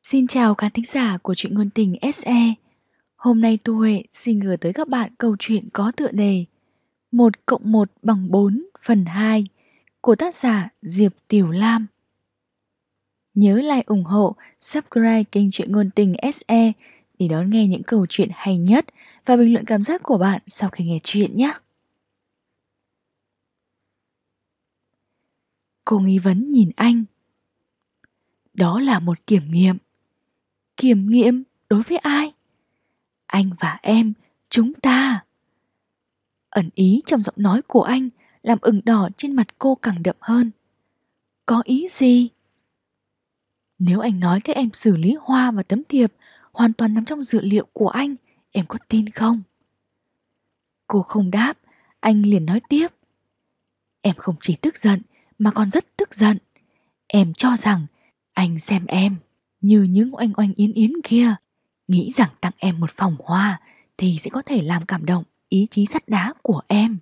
Xin chào khán thính giả của truyện ngôn tình SE. Hôm nay Tu Huệ xin gửi tới các bạn câu chuyện có tựa đề 1+1=4 phần 2 của tác giả Diệp Tiểu Lam. Nhớ like ủng hộ, subscribe kênh truyện ngôn tình SE để đón nghe những câu chuyện hay nhất và bình luận cảm giác của bạn sau khi nghe chuyện nhé. Cô nghi vấn nhìn anh. Đó là một kiểm nghiệm. Kiểm nghiệm đối với ai? Anh và em, chúng ta. Ẩn ý trong giọng nói của anh làm ửng đỏ trên mặt cô càng đậm hơn. Có ý gì? Nếu anh nói các em xử lý hoa và tấm thiệp hoàn toàn nằm trong dự liệu của anh, em có tin không? Cô không đáp, anh liền nói tiếp. Em không chỉ tức giận mà còn rất tức giận. Em cho rằng anh xem em như những oanh oanh yến yến kia, nghĩ rằng tặng em một vòng hoa thì sẽ có thể làm cảm động ý chí sắt đá của em.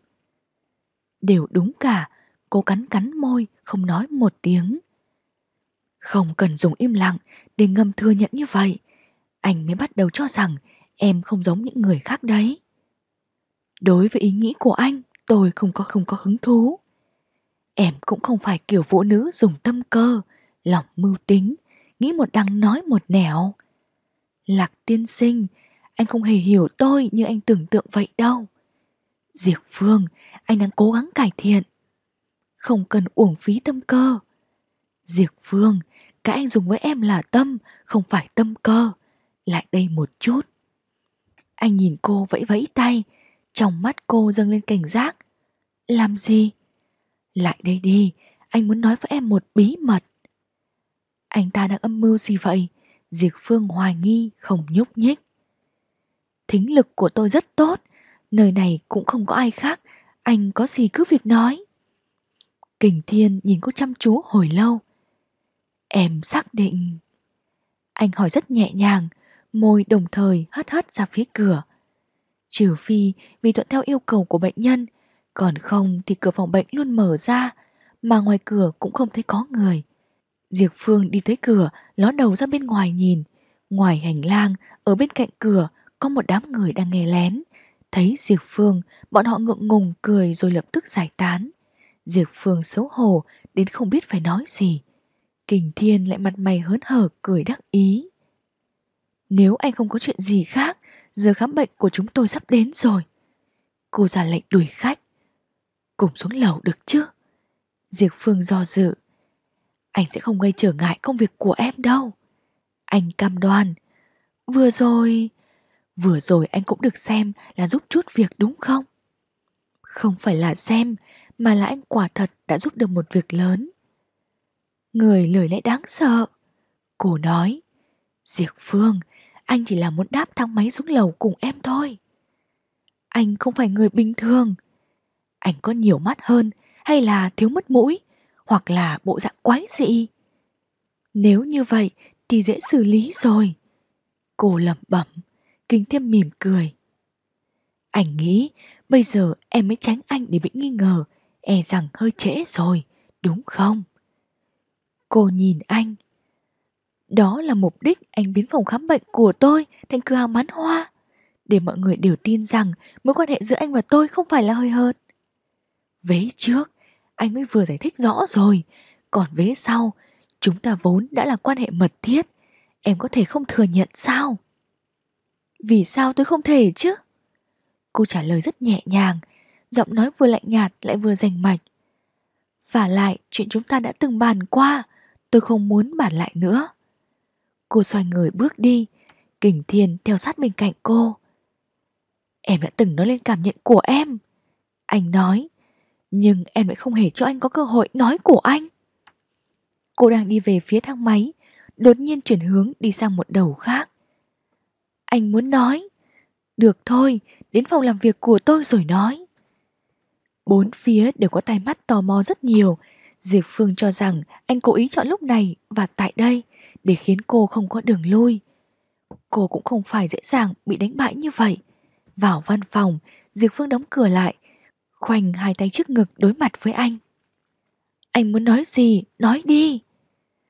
Đều đúng cả, cô cắn cắn môi không nói một tiếng. Không cần dùng im lặng để ngầm thừa nhận như vậy, anh mới bắt đầu cho rằng em không giống những người khác đấy. Đối với ý nghĩ của anh, tôi không có hứng thú. Em cũng không phải kiểu phụ nữ dùng tâm cơ, lòng mưu tính, nghĩ một đằng nói một nẻo. Lạc tiên sinh, anh không hề hiểu tôi như anh tưởng tượng vậy đâu. Diệp Phương, anh đang cố gắng cải thiện. Không cần uổng phí tâm cơ. Diệp Phương, cái anh dùng với em là tâm, không phải tâm cơ. Lại đây một chút. Anh nhìn cô vẫy vẫy tay, trong mắt cô dâng lên cảnh giác. Làm gì? Lại đây đi, anh muốn nói với em một bí mật. Anh ta đang âm mưu gì vậy? Diệp Phương hoài nghi không nhúc nhích. Thính lực của tôi rất tốt, nơi này cũng không có ai khác, anh có gì cứ việc nói. Kình Thiên nhìn cô chăm chú hồi lâu. Em xác định. Anh hỏi rất nhẹ nhàng, môi đồng thời hất hất ra phía cửa. Trừ phi vì thuận theo yêu cầu của bệnh nhân, còn không thì cửa phòng bệnh luôn mở ra, mà ngoài cửa cũng không thấy có người. Diệp Phương đi tới cửa, ló đầu ra bên ngoài nhìn. Ngoài hành lang, ở bên cạnh cửa, có một đám người đang nghe lén. Thấy Diệp Phương, bọn họ ngượng ngùng cười rồi lập tức giải tán. Diệp Phương xấu hổ đến không biết phải nói gì. Kình Thiên lại mặt mày hớn hở cười đắc ý. Nếu anh không có chuyện gì khác, giờ khám bệnh của chúng tôi sắp đến rồi. Cô ra lệnh đuổi khách. Cùng xuống lầu được chứ? Diệp Phương do dự. Anh sẽ không gây trở ngại công việc của em đâu. Anh cam đoan. Vừa rồi anh cũng được xem là giúp chút việc đúng không? Không phải là xem, mà là anh quả thật đã giúp được một việc lớn. Người lời lẽ đáng sợ. Cô nói. Diệp Phương, anh chỉ là muốn đáp thang máy xuống lầu cùng em thôi. Anh không phải người bình thường. Anh có nhiều mắt hơn, hay là thiếu mất mũi, hoặc là bộ dạng quái dị? Nếu như vậy thì dễ xử lý rồi. Cô lẩm bẩm. Kính Thiêm mỉm cười. Anh nghĩ bây giờ em mới tránh anh để bị nghi ngờ, e rằng hơi trễ rồi, đúng không? Cô nhìn anh. Đó là mục đích anh biến phòng khám bệnh của tôi thành cửa hàng bán hoa, để mọi người đều tin rằng mối quan hệ giữa anh và tôi không phải là hơi hợt. Vế trước, anh mới vừa giải thích rõ rồi, còn vế sau, chúng ta vốn đã là quan hệ mật thiết, em có thể không thừa nhận sao? Vì sao tôi không thể chứ? Cô trả lời rất nhẹ nhàng, giọng nói vừa lạnh nhạt lại vừa rành mạch. Vả lại chuyện chúng ta đã từng bàn qua, tôi không muốn bàn lại nữa. Cô xoay người bước đi, Kình Thiên theo sát bên cạnh cô. Em đã từng nói lên cảm nhận của em. Anh nói, nhưng em lại không hề cho anh có cơ hội nói của anh. Cô đang đi về phía thang máy, đột nhiên chuyển hướng đi sang một đầu khác. Anh muốn nói. Được thôi, đến phòng làm việc của tôi rồi nói. Bốn phía đều có tai mắt tò mò rất nhiều. Diệp Phương cho rằng anh cố ý chọn lúc này và tại đây để khiến cô không có đường lui. Cô cũng không phải dễ dàng bị đánh bại như vậy. Vào văn phòng, Diệp Phương đóng cửa lại, khoanh hai tay trước ngực đối mặt với anh. Anh muốn nói gì, nói đi.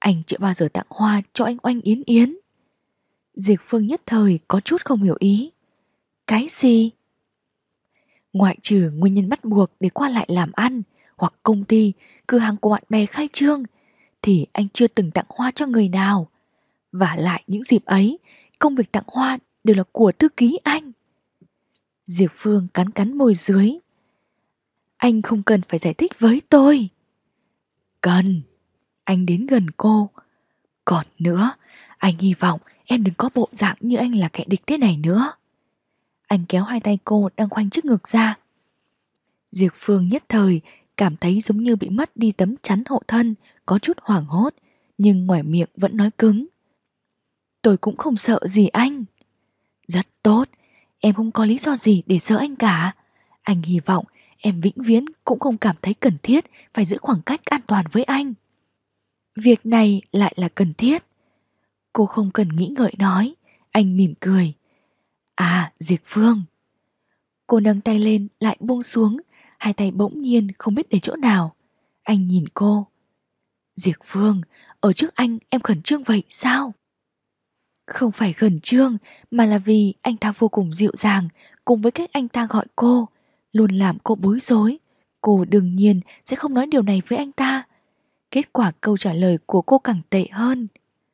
Anh chưa bao giờ tặng hoa cho anh Oanh Yến Yến. Diệp Phương nhất thời có chút không hiểu ý. Cái gì? Ngoại trừ nguyên nhân bắt buộc để qua lại làm ăn, hoặc công ty, cửa hàng của bạn bè khai trương, thì anh chưa từng tặng hoa cho người nào. Và lại những dịp ấy, công việc tặng hoa đều là của thư ký anh. Diệp Phương cắn cắn môi dưới. Anh không cần phải giải thích với tôi. Cần. Anh đến gần cô. Còn nữa, anh hy vọng em đừng có bộ dạng như anh là kẻ địch thế này nữa. Anh kéo hai tay cô đang khoanh trước ngực ra. Diệp Phương nhất thời cảm thấy giống như bị mất đi tấm chắn hộ thân, có chút hoảng hốt, nhưng ngoài miệng vẫn nói cứng. Tôi cũng không sợ gì anh. Rất tốt, em không có lý do gì để sợ anh cả. Anh hy vọng em vĩnh viễn cũng không cảm thấy cần thiết phải giữ khoảng cách an toàn với anh. Việc này lại là cần thiết. Cô không cần nghĩ ngợi nói, anh mỉm cười. À, Diệp Phương. Cô nâng tay lên lại buông xuống, hai tay bỗng nhiên không biết để chỗ nào. Anh nhìn cô. Diệp Phương, ở trước anh em khẩn trương vậy sao? Không phải khẩn trương, mà là vì anh ta vô cùng dịu dàng, cùng với cách anh ta gọi cô, luôn làm cô bối rối. Cô đương nhiên sẽ không nói điều này với anh ta. Kết quả câu trả lời của cô càng tệ hơn.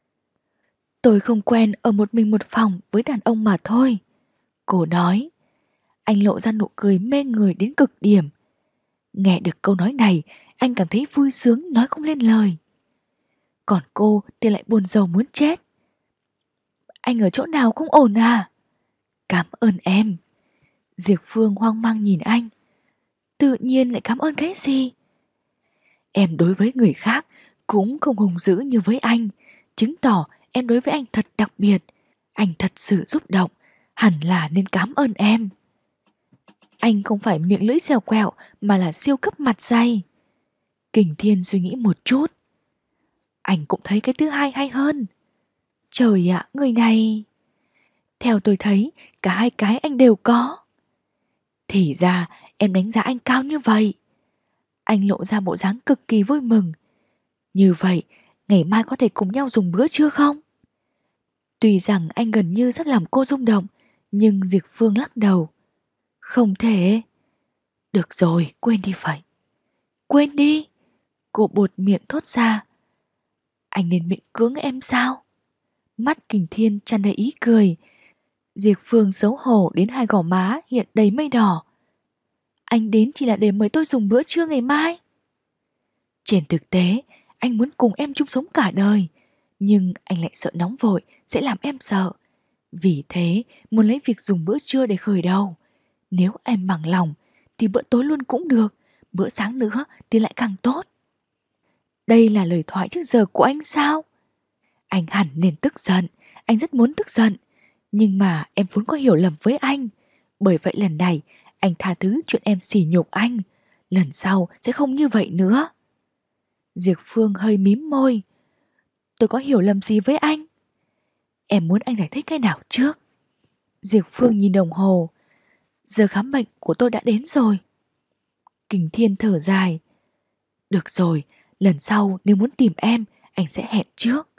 Tôi không quen ở một mình một phòng với đàn ông mà thôi. Cô nói. Anh lộ ra nụ cười mê người đến cực điểm. Nghe được câu nói này, anh cảm thấy vui sướng nói không lên lời. Còn cô thì lại buồn rầu muốn chết. Anh ở chỗ nào không ổn à? Cảm ơn em. Diệp Phương hoang mang nhìn anh. Tự nhiên lại cảm ơn cái gì? Em đối với người khác cũng không hùng dữ như với anh, chứng tỏ em đối với anh thật đặc biệt. Anh thật sự xúc động, hẳn là nên cảm ơn em. Anh không phải miệng lưỡi xèo quẹo mà là siêu cấp mặt dày. Kình Thiên suy nghĩ một chút. Anh cũng thấy cái thứ hai hay hơn. Trời ạ, người này... Theo tôi thấy, cả hai cái anh đều có. Thì ra em đánh giá anh cao như vậy. Anh lộ ra bộ dáng cực kỳ vui mừng. Như vậy, ngày mai có thể cùng nhau dùng bữa trưa không? Tuy rằng anh gần như sắp làm cô rung động, nhưng Diệp Phương lắc đầu. Không thể. Được rồi, quên đi vậy. Quên đi. Cô buột miệng thốt ra. Anh nên miệng cưỡng em sao? Mắt Kình Thiên tràn đầy ý cười. Diệp Phương xấu hổ đến hai gò má hiện đầy mây đỏ. Anh đến chỉ là để mời tôi dùng bữa trưa ngày mai. Trên thực tế, anh muốn cùng em chung sống cả đời. Nhưng anh lại sợ nóng vội sẽ làm em sợ. Vì thế muốn lấy việc dùng bữa trưa để khởi đầu. Nếu em bằng lòng thì bữa tối luôn cũng được, bữa sáng nữa thì lại càng tốt. Đây là lời thoại trước giờ của anh sao? Anh hẳn nên tức giận, anh rất muốn tức giận. Nhưng mà em vốn có hiểu lầm với anh. Bởi vậy lần này anh tha thứ chuyện em sỉ nhục anh. Lần sau sẽ không như vậy nữa. Diệp Phương hơi mím môi. Tôi có hiểu lầm gì với anh? Em muốn anh giải thích cái nào trước? Diệp Phương nhìn đồng hồ. Giờ khám bệnh của tôi đã đến rồi. Kình Thiên thở dài. Được rồi, lần sau nếu muốn tìm em, anh sẽ hẹn trước.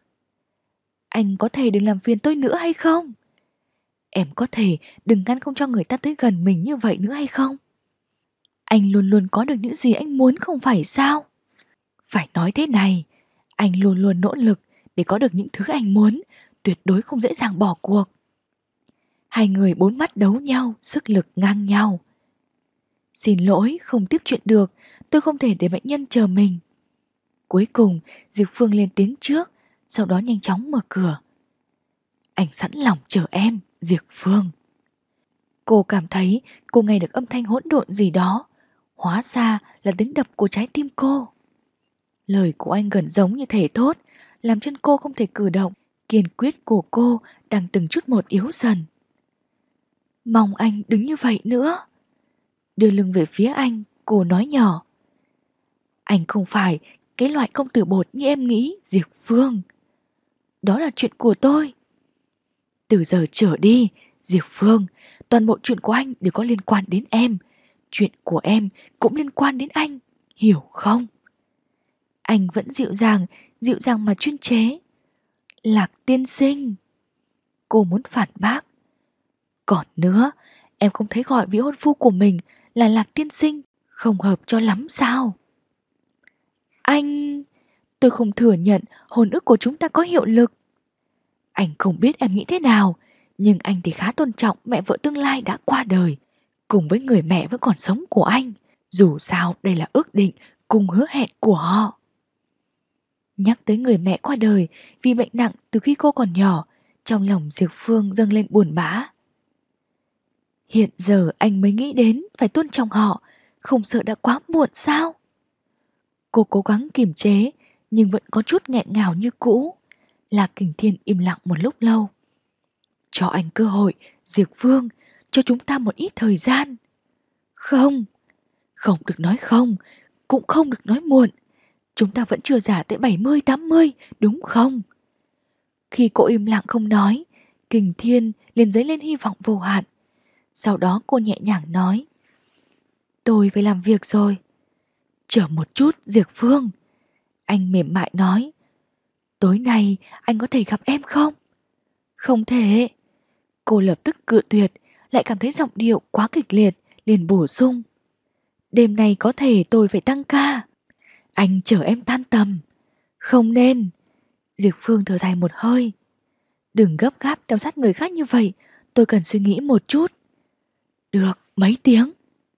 Anh có thể đừng làm phiền tôi nữa hay không? Em có thể đừng ngăn không cho người ta tới gần mình như vậy nữa hay không? Anh luôn luôn có được những gì anh muốn không phải sao? Phải nói thế này, anh luôn luôn nỗ lực để có được những thứ anh muốn, tuyệt đối không dễ dàng bỏ cuộc. Hai người bốn mắt đấu nhau, sức lực ngang nhau. Xin lỗi, không tiếp chuyện được, tôi không thể để bệnh nhân chờ mình. Cuối cùng, Diệp Phương lên tiếng trước, sau đó nhanh chóng mở cửa. Anh sẵn lòng chờ em, Diệp Phương. Cô cảm thấy cô nghe được âm thanh hỗn độn gì đó, hóa ra là tiếng đập của trái tim cô. Lời của anh gần giống như thể thốt, làm chân cô không thể cử động, kiên quyết của cô đang từng chút một yếu dần. Mong anh đứng như vậy nữa. Đưa lưng về phía anh, cô nói nhỏ. Anh không phải cái loại công tử bột như em nghĩ, Diệp Phương. Đó là chuyện của tôi. Từ giờ trở đi, Diệp Phương, toàn bộ chuyện của anh đều có liên quan đến em. Chuyện của em cũng liên quan đến anh, hiểu không? Anh vẫn dịu dàng, dịu dàng mà chuyên chế. Lạc tiên sinh. Cô muốn phản bác. Còn nữa, em không thấy gọi vị hôn phu của mình là Lạc tiên sinh không hợp cho lắm sao? Anh... Tôi không thừa nhận hôn ước của chúng ta có hiệu lực. Anh không biết em nghĩ thế nào, nhưng anh thì khá tôn trọng mẹ vợ tương lai đã qua đời, cùng với người mẹ vẫn còn sống của anh. Dù sao đây là ước định cùng hứa hẹn của họ. Nhắc tới người mẹ qua đời vì bệnh nặng từ khi cô còn nhỏ, trong lòng Diệp Phương dâng lên buồn bã. Hiện giờ anh mới nghĩ đến phải tôn trọng họ, không sợ đã quá muộn sao? Cô cố gắng kiềm chế, nhưng vẫn có chút nghẹn ngào như cũ. Lạc Kình Thiên im lặng một lúc lâu. Cho anh cơ hội, Diệp Phương, cho chúng ta một ít thời gian. Không, không được nói không, cũng không được nói muộn. Chúng ta vẫn chưa già tới 70-80, đúng không? Khi cô im lặng không nói, Kình Thiên liền dấy lên hy vọng vô hạn. Sau đó cô nhẹ nhàng nói: Tôi phải làm việc rồi. Chờ một chút, Diệp Phương. Anh mềm mại nói: Tối nay anh có thể gặp em không? Không thể. Cô lập tức cự tuyệt, lại cảm thấy giọng điệu quá kịch liệt, liền bổ sung: Đêm nay có thể tôi phải tăng ca. Anh chở em tan tầm. Không nên. Diệp Phương thở dài một hơi. Đừng gấp gáp theo sát người khác như vậy, tôi cần suy nghĩ một chút. Được mấy tiếng?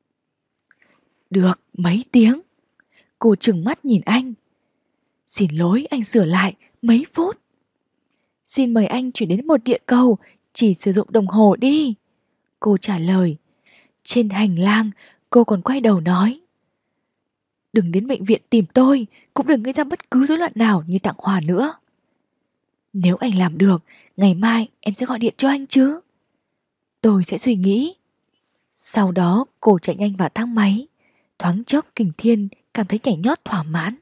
Được mấy tiếng? Cô trừng mắt nhìn anh. Xin lỗi, anh sửa lại, mấy phút. Xin mời anh chuyển đến một địa cầu, chỉ sử dụng đồng hồ đi. Cô trả lời. Trên hành lang, cô còn quay đầu nói: Đừng đến bệnh viện tìm tôi, cũng đừng gây ra bất cứ rối loạn nào như Tặng Hòa nữa. Nếu anh làm được, ngày mai em sẽ gọi điện cho anh chứ. Tôi sẽ suy nghĩ. Sau đó cô chạy nhanh vào thang máy. Thoáng chốc Kình Thiên cảm thấy nhảy nhót thỏa mãn.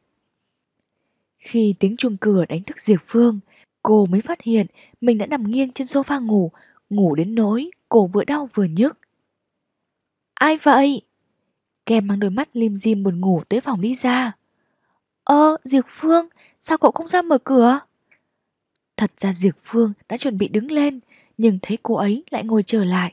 Khi tiếng chuông cửa đánh thức Diệp Phương, cô mới phát hiện mình đã nằm nghiêng trên sofa ngủ, ngủ đến nỗi cổ vừa đau vừa nhức. Ai vậy? Kem mang đôi mắt lim dim buồn ngủ tới phòng đi ra. Diệp Phương, sao cậu không ra mở cửa? Thật ra Diệp Phương đã chuẩn bị đứng lên, nhưng thấy cô ấy lại ngồi trở lại.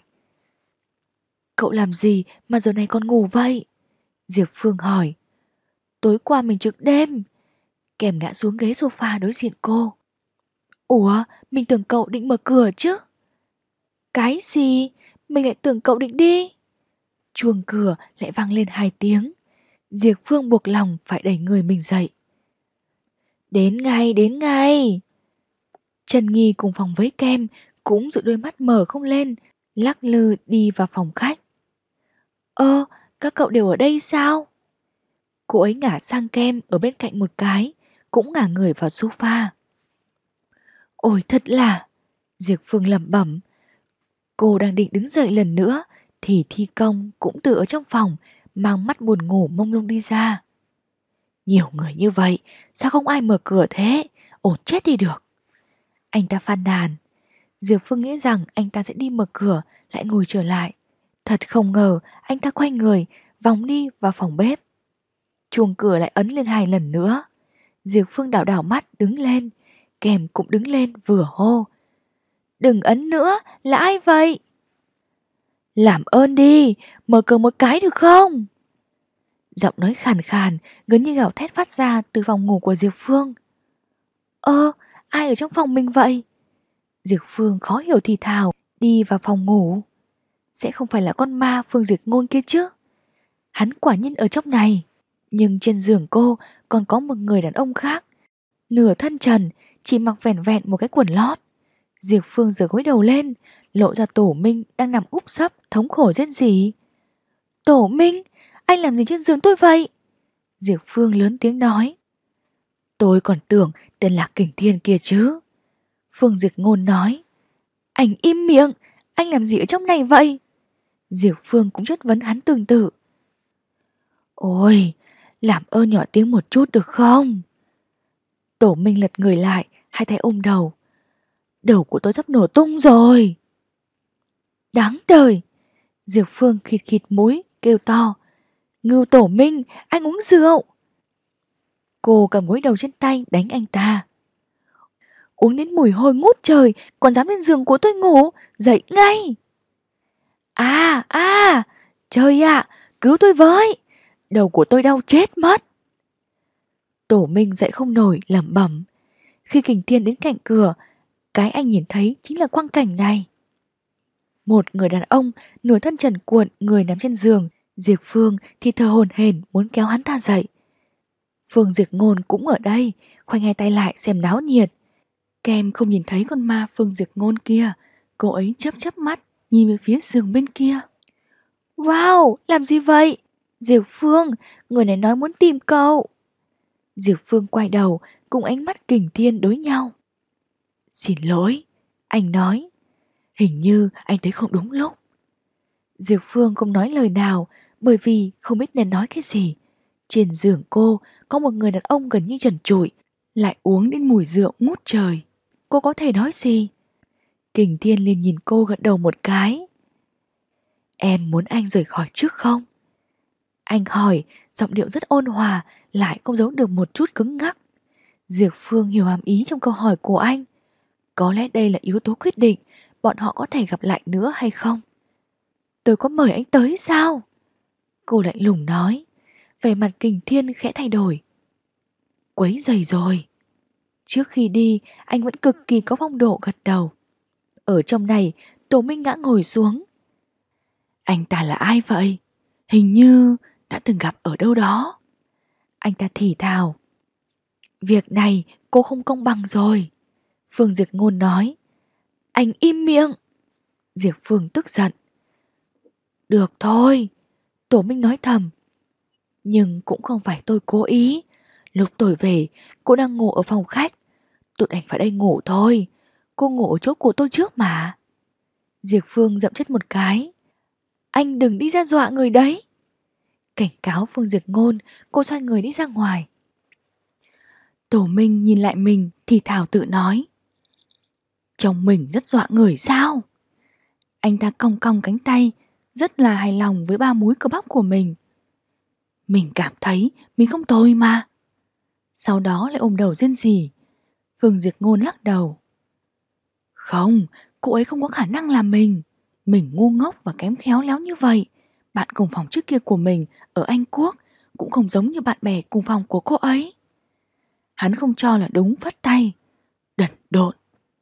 Cậu làm gì mà giờ này còn ngủ vậy? Diệp Phương hỏi. Tối qua mình trực đêm. Kèm ngã xuống ghế sofa đối diện cô. Ủa, mình tưởng cậu định mở cửa chứ. Cái gì? Mình lại tưởng cậu định đi. Chuông cửa lại vang lên 2 tiếng. Diệp Phương buộc lòng phải đẩy người mình dậy. Đến ngay, đến ngay. Trần Nghi cùng phòng với Kem cũng giữ đôi mắt mở không lên, lắc lư đi vào phòng khách. Các cậu đều ở đây sao? Cô ấy ngả sang Kem ở bên cạnh một cái, cũng ngả người vào sofa. Ôi thật là... Diệp Phương lẩm bẩm. Cô đang định đứng dậy lần nữa thì Thi Công cũng từ ở trong phòng mang mắt buồn ngủ mông lung đi ra. Nhiều người như vậy, sao không ai mở cửa thế? Ổn chết đi được. Anh ta phàn nàn. Diệp Phương nghĩ rằng anh ta sẽ đi mở cửa, lại ngồi trở lại. Thật không ngờ anh ta quay người, vòng đi vào phòng bếp. Chuông cửa lại ấn lên 2 lần nữa. Diệp Phương đảo đảo mắt đứng lên. Kèm cũng đứng lên vừa hô. Đừng ấn nữa, là ai vậy? Làm ơn đi, mở cửa một cái được không? Giọng nói khàn khàn, gần như gào thét phát ra từ phòng ngủ của Diệp Phương. Ai ở trong phòng mình vậy? Diệp Phương khó hiểu thì thào, đi vào phòng ngủ. Sẽ không phải là con ma Phương Diệt Ngôn kia chứ? Hắn quả nhiên ở trong này. Nhưng trên giường cô còn có một người đàn ông khác. Nửa thân trần, chỉ mặc vẻn vẹn một cái quần lót. Diệp Phương giơ gối đầu lên, lộ ra Tổ Minh đang nằm úp sấp thống khổ rên rỉ. Tổ Minh, anh làm gì trên giường tôi vậy? Diệp Phương lớn tiếng nói. Tôi còn tưởng tên là Kình Thiên kia chứ. Phương Diệt Ngôn nói. Anh im miệng, anh làm gì ở trong này vậy? Diệp Phương cũng chất vấn hắn tương tự. Ôi, làm ơn nhỏ tiếng một chút được không? Tổ Minh lật người lại, 2 tay ôm đầu. Đầu của tôi sắp nổ tung rồi. Đáng đời. Diệp Phương khịt khịt mũi, kêu to. Ngưu Tổ Minh, anh uống rượu. Cô cầm gối đầu trên tay đánh anh ta. Uống đến mùi hôi ngút trời, còn dám lên giường của tôi ngủ, dậy ngay. À, trời ạ, cứu tôi với, đầu của tôi đau chết mất. Tổ Minh dậy không nổi lẩm bẩm. Khi Kình Thiên đến cạnh cửa, cái anh nhìn thấy chính là quang cảnh này. Một người đàn ông nửa thân trần cuộn người nằm trên giường, Diệp Phương thì thở hổn hển muốn kéo hắn ta dậy. Phương Diệp Ngôn cũng ở đây, khoanh hai tay lại xem náo nhiệt. Kem không nhìn thấy con ma Phương Diệp Ngôn kia, cô ấy chớp chớp mắt nhìn về phía giường bên kia. Wow, làm gì vậy? Diệp Phương, người này nói muốn tìm cậu. Diệp Phương quay đầu, cùng ánh mắt Kình Thiên đối nhau. Xin lỗi, anh nói. Hình như anh thấy không đúng lúc. Diệp Phương không nói lời nào, bởi vì không biết nên nói cái gì. Trên giường cô có một người đàn ông gần như trần trụi, lại uống đến mùi rượu ngút trời. Cô có thể nói gì? Kình Thiên liền nhìn cô gật đầu một cái. Em muốn anh rời khỏi trước không? Anh hỏi, giọng điệu rất ôn hòa, lại không giấu được một chút cứng ngắc. Diệp Phương hiểu hàm ý trong câu hỏi của anh. Có lẽ đây là yếu tố quyết định bọn họ có thể gặp lại nữa hay không. Tôi có mời anh tới sao? Cô lạnh lùng nói. Vẻ mặt Kình Thiên khẽ thay đổi. Quấy rầy rồi. Trước khi đi, anh vẫn cực kỳ có phong độ gật đầu. Ở trong này, Tổ Minh ngã ngồi xuống. Anh ta là ai vậy? Hình như đã từng gặp ở đâu đó. Anh ta thì thào. Việc này cô không công bằng rồi. Phương Diệp Ngôn nói. Anh im miệng. Diệp Phương tức giận. Được thôi. Tổ Minh nói thầm. Nhưng cũng không phải tôi cố ý. Lúc tôi về, cô đang ngủ ở phòng khách. Tụi anh phải đây ngủ thôi. Cô ngủ ở chỗ của tôi trước mà. Diệp Phương dậm chân một cái. Anh đừng đi ra dọa người đấy. Cảnh cáo Phương Diệp Ngôn, cô xoay người đi ra ngoài. Tổ Minh nhìn lại mình thì thào tự nói. Chồng mình rất dọa người sao? Anh ta cong cong cánh tay, rất là hài lòng với ba múi cơ bắp của mình. Mình cảm thấy mình không tồi mà. Sau đó lại ôm đầu rên rỉ. Phương Diệp Ngôn lắc đầu. Không, cô ấy không có khả năng làm mình. Mình ngu ngốc và kém khéo léo như vậy. Bạn cùng phòng trước kia của mình ở Anh Quốc cũng không giống như bạn bè cùng phòng của cô ấy. Hắn không cho là đúng, phất tay. Đần độn.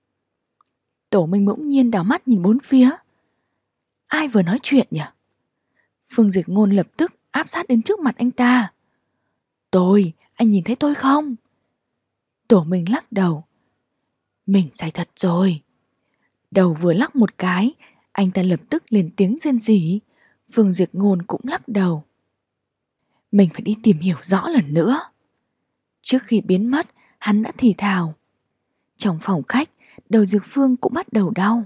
Tổ Minh bỗng nhiên đảo mắt nhìn bốn phía. Ai vừa nói chuyện nhỉ? Phương Diệp Ngôn lập tức áp sát đến trước mặt anh ta. Anh nhìn thấy tôi không? Tổ Minh lắc đầu. Mình say thật rồi. Đầu vừa lắc một cái, anh ta lập tức lên tiếng rên rỉ. Phương Diệp Ngôn cũng lắc đầu. Mình phải đi tìm hiểu rõ lần nữa. Trước khi biến mất, hắn đã thì thào. Trong phòng khách, đầu Diệp Phương cũng bắt đầu đau.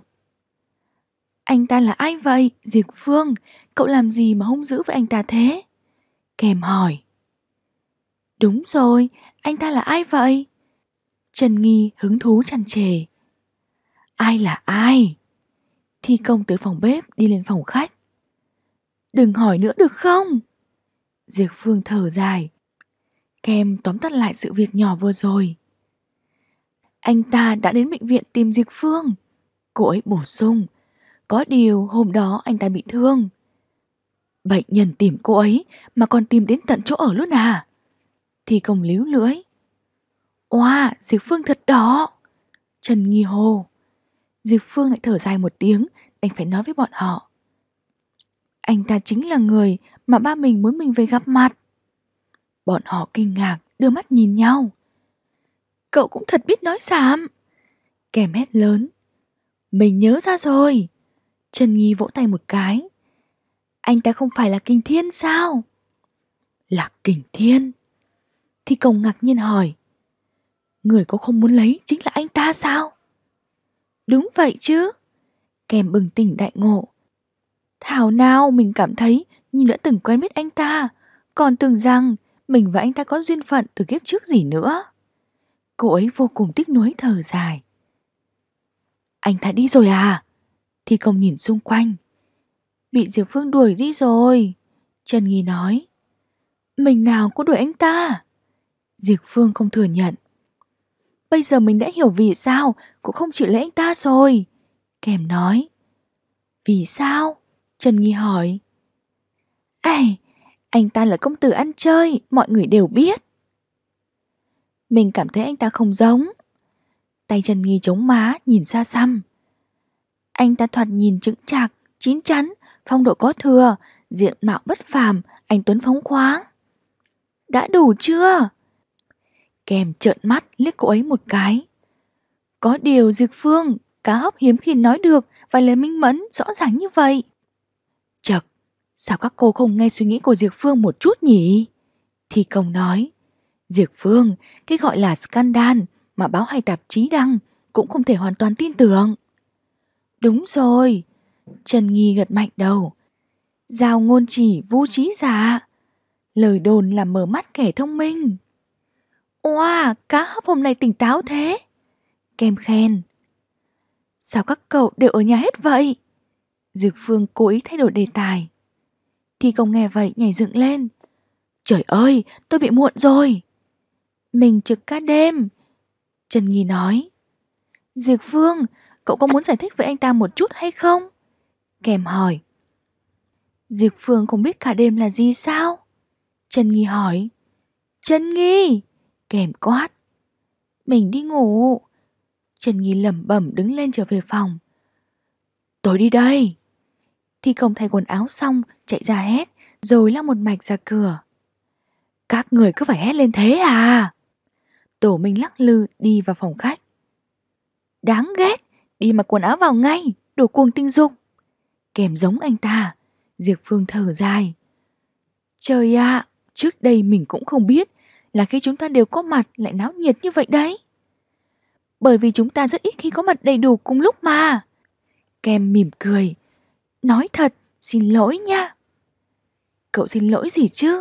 Anh ta là ai vậy, Diệp Phương? Cậu làm gì mà hung dữ với anh ta thế? Kèm hỏi. Đúng rồi, anh ta là ai vậy? Trần Nghi hứng thú tràn trề. Ai là ai? Thi công tới phòng bếp đi lên phòng khách. Đừng hỏi nữa được không? Diệp Phương thở dài. Kem tóm tắt lại sự việc nhỏ vừa rồi. Anh ta đã đến bệnh viện tìm Diệp Phương. Cô ấy bổ sung. Có điều hôm đó anh ta bị thương. Bệnh nhân tìm cô ấy mà còn tìm đến tận chỗ ở luôn à? Thi công líu lưỡi. Oa, Diệp Phương thật đó. Trần Nghi hô. Diệp Phương lại thở dài một tiếng, đành phải nói với bọn họ. Anh ta chính là người mà ba mình muốn mình về gặp mặt. Bọn họ kinh ngạc, đưa mắt nhìn nhau. Cậu cũng thật biết nói xàm. Kèm hét lớn. Mình nhớ ra rồi. Trần Nghi vỗ tay một cái. Anh ta không phải là Kình Thiên sao? Là Kình Thiên? Thi công ngạc nhiên hỏi. Người có không muốn lấy chính là anh ta sao? Đúng vậy chứ. Kèm bừng tỉnh đại ngộ. Thảo nào mình cảm thấy như đã từng quen biết anh ta, còn tưởng rằng mình và anh ta có duyên phận từ kiếp trước gì nữa. Cô ấy vô cùng tiếc nuối thở dài. Anh ta đi rồi à? Thi công nhìn xung quanh. Bị Diệp Phương đuổi đi rồi. Trần Nghi nói. Mình nào có đuổi anh ta? Diệp Phương không thừa nhận. Bây giờ mình đã hiểu vì sao cô không chịu lấy anh ta rồi. Kèm nói. Vì sao? Trần Nghi hỏi. Ây, anh ta là công tử ăn chơi, mọi người đều biết. Mình cảm thấy anh ta không giống. Tay Trần Nghi chống má, nhìn xa xăm. Anh ta thoạt nhìn chững chạc, chín chắn, phong độ có thừa, diện mạo bất phàm, anh tuấn phóng khoáng. Đã đủ chưa? Kèm trợn mắt liếc cô ấy một cái. Có điều Diệp Phương, cá hốc hiếm khi nói được vài lời minh mẫn rõ ràng như vậy. Chật, sao các cô không nghe suy nghĩ của Diệp Phương một chút nhỉ? Thì công nói. Diệp Phương, cái gọi là scandal mà báo hay tạp chí đăng cũng không thể hoàn toàn tin tưởng. Đúng rồi. Trần Nghi gật mạnh đầu. Giao ngôn chỉ vu trí giả. Lời đồn làm mở mắt kẻ thông minh. Wow, cá hấp hôm nay tỉnh táo thế. Kem khen. Sao các cậu đều ở nhà hết vậy? Diệp Phương cố ý thay đổi đề tài. Thì công nghe vậy nhảy dựng lên. Trời ơi, tôi bị muộn rồi. Mình trực ca đêm. Trần Nghi nói. Diệp Phương, cậu có muốn giải thích với anh ta một chút hay không? Kèm hỏi. Diệp Phương không biết cả đêm là gì sao? Trần Nghi hỏi. Trần Nghi! Kèm quát. Mình đi ngủ. Trần Nghi lẩm bẩm đứng lên trở về phòng. Tôi đi đây. Thi công thay quần áo xong chạy ra hét, rồi lao một mạch ra cửa. Các người cứ phải hét lên thế à? Tổ Minh lắc lư đi vào phòng khách. Đáng ghét, đi mặc quần áo vào ngay, đồ cuồng tình dục. Kèm giống anh ta. Diệp Phương thở dài. Trời ạ, trước đây mình cũng không biết là khi chúng ta đều có mặt lại náo nhiệt như vậy đấy. Bởi vì chúng ta rất ít khi có mặt đầy đủ cùng lúc mà. Kèm mỉm cười. Nói thật, xin lỗi nha. Cậu xin lỗi gì chứ?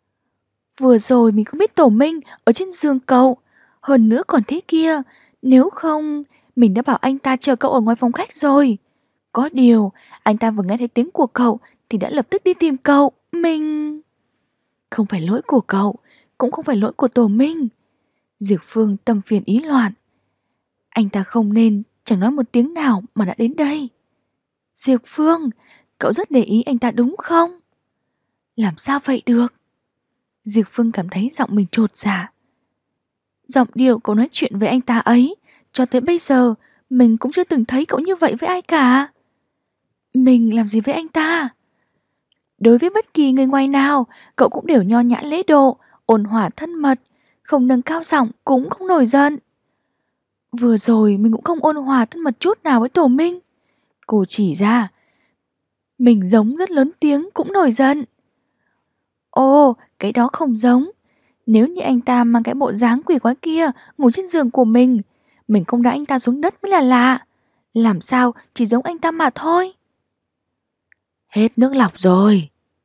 Vừa rồi mình không biết Tổ Minh ở trên giường cậu. Hơn nữa còn thế kia. Nếu không, mình đã bảo anh ta chờ cậu ở ngoài phòng khách rồi. Có điều, anh ta vừa nghe thấy tiếng của cậu thì đã lập tức đi tìm cậu. Mình... Không phải lỗi của cậu, cũng không phải lỗi của Tổ Minh. Diệp Phương tâm phiền ý loạn. Anh ta không nên chẳng nói một tiếng nào mà đã đến đây. Diệp Phương, cậu rất để ý anh ta đúng không? Làm sao vậy được? Diệp Phương cảm thấy giọng mình chột dạ. Giọng điệu cậu nói chuyện với anh ta ấy, cho tới bây giờ mình cũng chưa từng thấy cậu như vậy với ai cả. Mình làm gì với anh ta? Đối với bất kỳ người ngoài nào, cậu cũng đều nho nhã lễ độ, ôn hòa thân mật, không nâng cao giọng cũng không nổi giận. Vừa rồi mình cũng không ôn hòa thân mật chút nào với Tổ Minh. Cô chỉ ra, mình giống rất lớn tiếng cũng nổi giận. Ồ, cái đó không giống. Nếu như anh ta mang cái bộ dáng quỷ quái kia ngủ trên giường của mình không đá anh ta xuống đất mới là lạ. Làm sao chỉ giống anh ta mà thôi. Hết nước lọc rồi.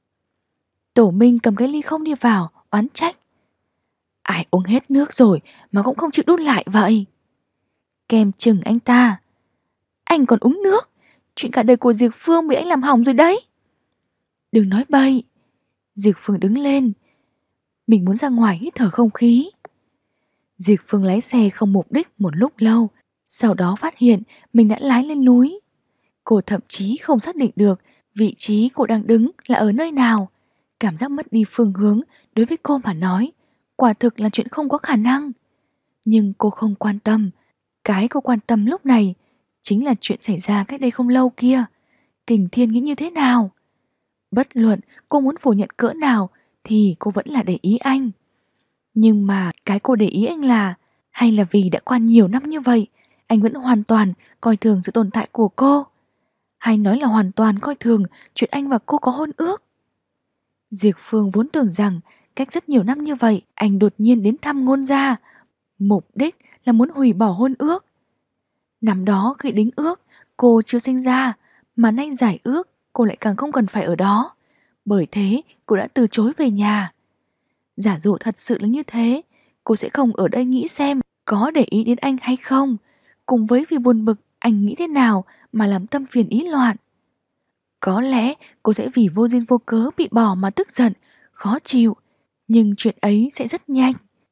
Tổ Minh cầm cái ly không đi vào, oán trách. Ai uống hết nước rồi mà cũng không chịu đút lại vậy. Kem chừng anh ta. Anh còn uống nước. Chuyện cả đời của Diệp Phương bị anh làm hỏng rồi đấy. Đừng nói bậy. Diệp Phương đứng lên. Mình muốn ra ngoài hít thở không khí. Diệp Phương lái xe không mục đích một lúc lâu. Sau đó phát hiện mình đã lái lên núi. Cô thậm chí không xác định được vị trí cô đang đứng là ở nơi nào. Cảm giác mất đi phương hướng đối với cô mà nói quả thực là chuyện không có khả năng. Nhưng cô không quan tâm. Cái cô quan tâm lúc này chính là chuyện xảy ra cách đây không lâu kia. Kình Thiên nghĩ như thế nào? Bất luận cô muốn phủ nhận cỡ nào thì cô vẫn là để ý anh. Nhưng mà cái cô để ý anh là hay là vì đã qua nhiều năm như vậy anh vẫn hoàn toàn coi thường sự tồn tại của cô? Hay nói là hoàn toàn coi thường chuyện anh và cô có hôn ước? Diệp Phương vốn tưởng rằng cách rất nhiều năm như vậy anh đột nhiên đến thăm Ngôn gia, mục đích là muốn hủy bỏ hôn ước. Năm đó khi đính ước cô chưa sinh ra, mà nay giải ước cô lại càng không cần phải ở đó. Bởi thế cô đã từ chối về nhà. Giả dụ thật sự là như thế, cô sẽ không ở đây nghĩ xem có để ý đến anh hay không, cùng với vì buồn bực anh nghĩ thế nào mà làm tâm phiền ý loạn. Có lẽ cô sẽ vì vô duyên vô cớ bị bỏ mà tức giận, khó chịu. Nhưng chuyện ấy sẽ rất nhanh.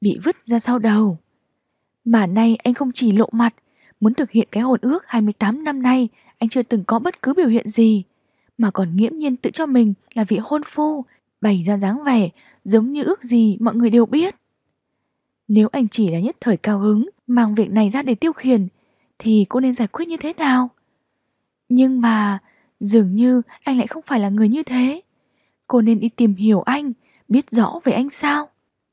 bị vứt ra sau đầu. Mà nay anh không chỉ lộ mặt, muốn thực hiện cái hôn ước 28 năm nay anh chưa từng có bất cứ biểu hiện gì, mà còn nghiễm nhiên tự cho mình là vị hôn phu, bày ra dáng vẻ giống như ước gì mọi người đều biết. Nếu anh chỉ là nhất thời cao hứng mang việc này ra để tiêu khiển, thì cô nên giải quyết như thế nào? Nhưng mà dường như anh lại không phải là người như thế. Cô nên đi tìm hiểu anh, biết rõ về anh sao?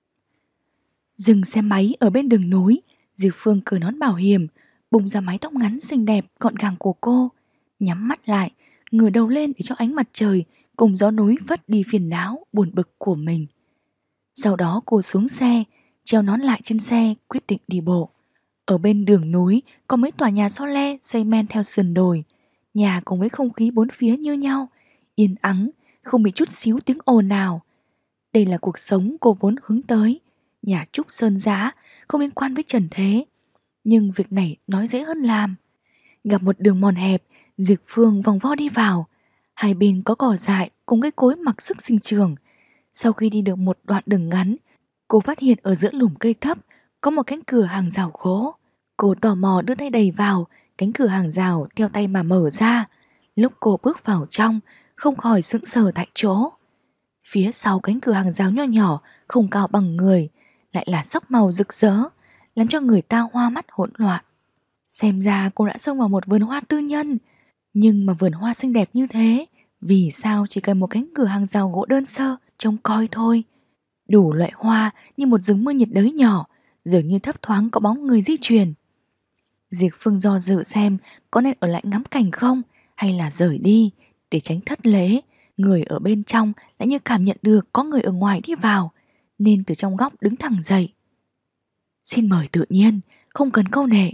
Dừng xe máy ở bên đường núi, Diệp Phương cởi nón bảo hiểm, bung ra mái tóc ngắn xinh đẹp gọn gàng của cô, nhắm mắt lại, ngửa đầu lên để cho ánh mặt trời cùng gió núi vất đi phiền não buồn bực của mình. Sau đó cô xuống xe, treo nón lại trên xe, quyết định đi bộ. Ở bên đường núi có mấy tòa nhà so le xây men theo sườn đồi, nhà cùng với không khí bốn phía như nhau, yên ắng, không bị chút xíu tiếng ồn nào. Đây là cuộc sống cô vốn hướng tới, nhà trúc sơn giá, không liên quan với trần thế. Nhưng việc này nói dễ hơn làm. Gặp một đường mòn hẹp, Diệp Phương vòng vo đi vào. Hai bên có cỏ dại cùng cây cối mặc sức sinh trường. Sau khi đi được một đoạn đường ngắn, cô phát hiện ở giữa lùm cây thấp có một cánh cửa hàng rào gỗ. Cô tò mò đưa tay đẩy vào, cánh cửa hàng rào theo tay mà mở ra. Lúc cô bước vào trong, không khỏi sững sờ tại chỗ. Phía sau cánh cửa hàng rào nho nhỏ, không cao bằng người, lại là sắc màu rực rỡ, làm cho người ta hoa mắt hỗn loạn. Xem ra cô đã xông vào một vườn hoa tư nhân, nhưng mà vườn hoa xinh đẹp như thế, vì sao chỉ cần một cánh cửa hàng rào gỗ đơn sơ trông coi thôi? Đủ loại hoa như một rừng mưa nhiệt đới nhỏ, dường như thấp thoáng có bóng người di chuyển. Diệp Phương do dự xem có nên ở lại ngắm cảnh không, hay là rời đi để tránh thất lễ. Người ở bên trong lại như cảm nhận được có người ở ngoài đi vào, nên từ trong góc đứng thẳng dậy. Xin mời tự nhiên, không cần câu nệ.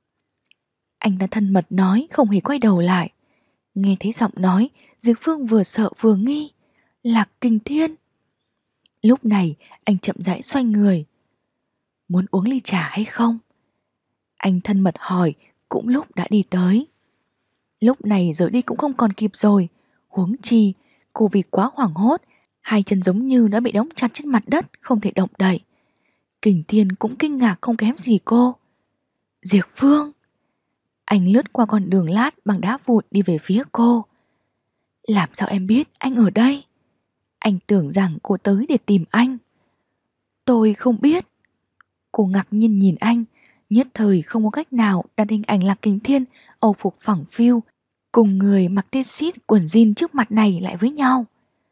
Anh đã thân mật nói, không hề quay đầu lại. Nghe thấy giọng nói, Diệp Phương vừa sợ vừa nghi. Lạc Kình Thiên. Lúc này anh chậm rãi xoay người. Muốn uống ly trà hay không? Anh thân mật hỏi, cũng lúc đã đi tới. Lúc này rời đi cũng không còn kịp rồi. Huống chi, cô vì quá hoảng hốt, hai chân giống như đã bị đóng chặt trên mặt đất, không thể động đậy. Kình Thiên cũng kinh ngạc không kém gì cô. Diệp Phương. Anh lướt qua con đường lát bằng đá vụn đi về phía cô. Làm sao em biết anh ở đây? Anh tưởng rằng cô tới để tìm anh. Tôi không biết. Cô ngạc nhiên nhìn anh, nhất thời không có cách nào đặt hình ảnh Lạc Kình Thiên âu phục phẳng phiu cùng người mặc t-shirt quần jean trước mặt này lại với nhau.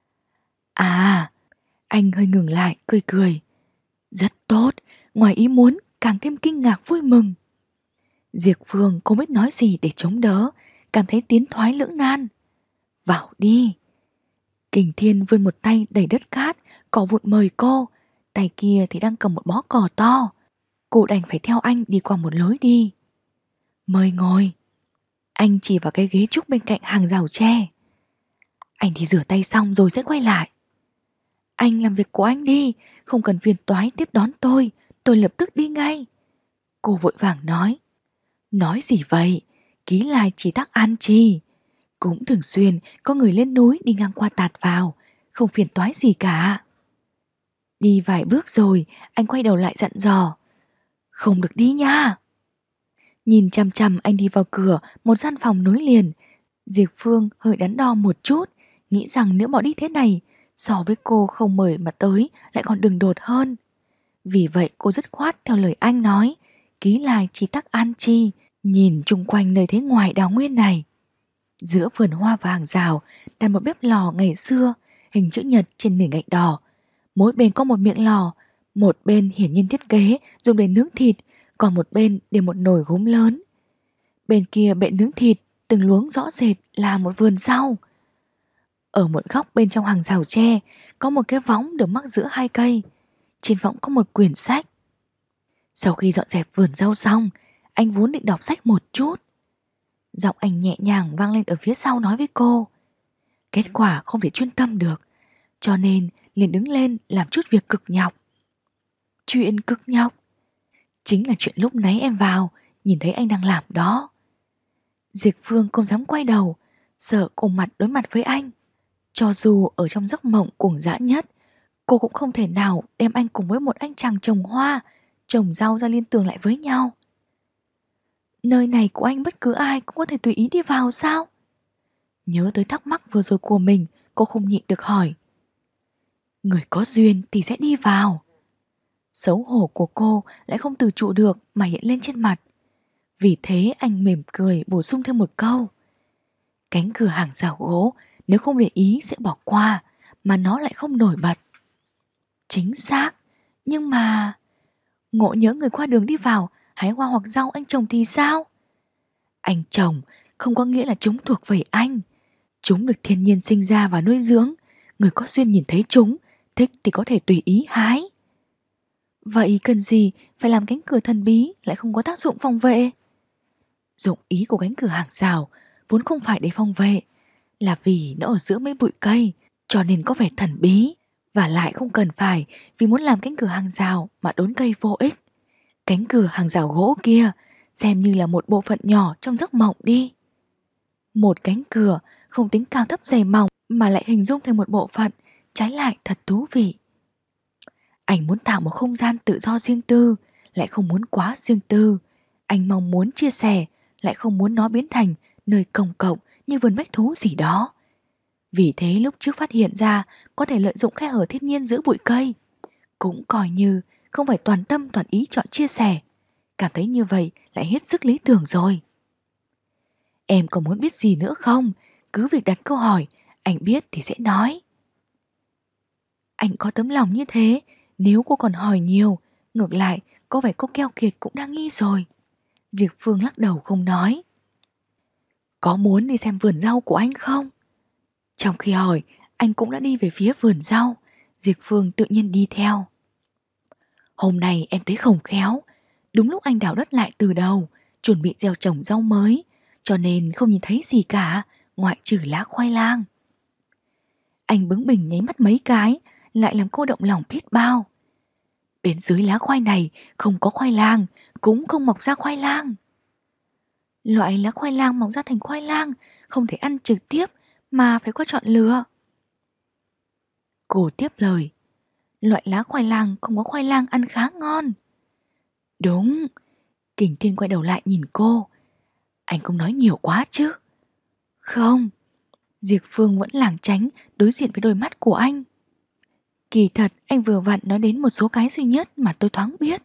À, anh hơi ngừng lại cười cười. Rất tốt, ngoài ý muốn càng thêm kinh ngạc vui mừng. Diệp Phương không biết nói gì để chống đỡ, cảm thấy tiến thoái lưỡng nan. Vào đi. Kình Thiên vươn một tay đẩy đất cát, cỏ vụn mời cô, tay kia thì đang cầm một bó cỏ to. Cô đành phải theo anh đi qua một lối đi. Mời ngồi. Anh chỉ vào cái ghế trúc bên cạnh hàng rào tre. Anh đi rửa tay xong rồi sẽ quay lại. Anh làm việc của anh đi, không cần phiền toái tiếp đón tôi lập tức đi ngay. Cô vội vàng nói. Nói gì vậy, Ký Lai chỉ tắc an chi. Cũng thường xuyên có người lên núi đi ngang qua tạt vào, không phiền toái gì cả. Đi vài bước rồi, anh quay đầu lại dặn dò. Không được đi nha. Nhìn chằm chằm anh đi vào cửa một gian phòng nối liền, Diệp Phương hơi đắn đo một chút, nghĩ rằng nếu bỏ đi thế này, so với cô không mời mà tới lại còn đường đột hơn. Vì vậy cô dứt khoát theo lời anh nói, Ký Lai chỉ tắc an chi, nhìn chung quanh nơi thế ngoài đào nguyên này. Giữa vườn hoa và hàng rào đặt một bếp lò ngày xưa, hình chữ nhật trên nền gạch đỏ. Mỗi bên có một miệng lò, một bên hiển nhiên thiết kế dùng để nướng thịt, còn một bên để một nồi gốm lớn. Bên kia bệ nướng thịt, từng luống rõ rệt là một vườn rau. Ở một góc bên trong hàng rào tre có một cái võng được mắc giữa hai cây. Trên võng có một quyển sách. Sau khi dọn dẹp vườn rau xong, anh vốn định đọc sách một chút. Giọng anh nhẹ nhàng vang lên ở phía sau nói với cô. Kết quả không thể chuyên tâm được, cho nên liền đứng lên làm chút việc cực nhọc. Chuyện cực nhọc? Chính là chuyện lúc nãy em vào, nhìn thấy anh đang làm đó. Diệp Phương không dám quay đầu, sợ cùng mặt đối mặt với anh. Cho dù ở trong giấc mộng cuồng dã nhất, Cô cũng không thể nào đem anh cùng với một anh chàng trồng hoa, trồng rau ra liên tưởng lại với nhau. Nơi này của anh bất cứ ai cũng có thể tùy ý đi vào sao? Nhớ tới thắc mắc vừa rồi của mình, cô không nhịn được hỏi. Người có duyên thì sẽ đi vào. Xấu hổ của cô lại không tự trụ được mà hiện lên trên mặt. Vì thế anh mỉm cười bổ sung thêm một câu. Cánh cửa hàng rào gỗ nếu không để ý sẽ bỏ qua, mà nó lại không nổi bật. Chính xác, nhưng mà... Ngộ nhỡ người qua đường đi vào hái hoa hoặc rau anh trồng thì sao? Anh trồng không có nghĩa là chúng thuộc về anh. Chúng được thiên nhiên sinh ra và nuôi dưỡng. Người có duyên nhìn thấy chúng, thích thì có thể tùy ý hái. Vậy cần gì phải làm cánh cửa thần bí lại không có tác dụng phòng vệ? Dụng ý của cánh cửa hàng rào vốn không phải để phòng vệ, là vì nó ở giữa mấy bụi cây, cho nên có vẻ thần bí. Và lại không cần phải vì muốn làm cánh cửa hàng rào mà đốn cây vô ích. Cánh cửa hàng rào gỗ kia xem như là một bộ phận nhỏ trong giấc mộng đi. Một cánh cửa không tính cao thấp dày mỏng mà lại hình dung thành một bộ phận, trái lại thật thú vị. Anh muốn tạo một không gian tự do riêng tư, lại không muốn quá riêng tư. Anh mong muốn chia sẻ, lại không muốn nó biến thành nơi công cộng như vườn bách thú gì đó. Vì thế lúc trước phát hiện ra có thể lợi dụng khe hở thiên nhiên giữa bụi cây, cũng coi như không phải toàn tâm toàn ý chọn chia sẻ. Cảm thấy như vậy lại hết sức lý tưởng rồi. Em có muốn biết gì nữa không? Cứ việc đặt câu hỏi, anh biết thì sẽ nói. Anh có tấm lòng như thế, nếu cô còn hỏi nhiều, ngược lại có vẻ cô keo kiệt cũng đang nghi rồi. Diệp Phương lắc đầu không nói. Có muốn đi xem vườn rau của anh không? Trong khi hỏi, anh cũng đã đi về phía vườn rau. Diệp Phương tự nhiên đi theo. Hôm nay em thấy không khéo. Đúng lúc anh đào đất lại từ đầu, chuẩn bị gieo trồng rau mới, cho nên không nhìn thấy gì cả, ngoại trừ lá khoai lang. Anh bướng bỉnh nháy mắt mấy cái, lại làm cô động lòng biết bao. Bên dưới lá khoai này không có khoai lang, cũng không mọc ra khoai lang. Loại lá khoai lang mọc ra thành khoai lang không thể ăn trực tiếp mà phải có chọn lựa. Cô tiếp lời. Loại lá khoai lang không có khoai lang ăn khá ngon. Đúng. Kình Thiên quay đầu lại nhìn cô. Anh không nói nhiều quá chứ? Không. Diệp Phương vẫn lảng tránh đối diện với đôi mắt của anh. Kỳ thật anh vừa vặn nói đến một số cái duy nhất mà tôi thoáng biết.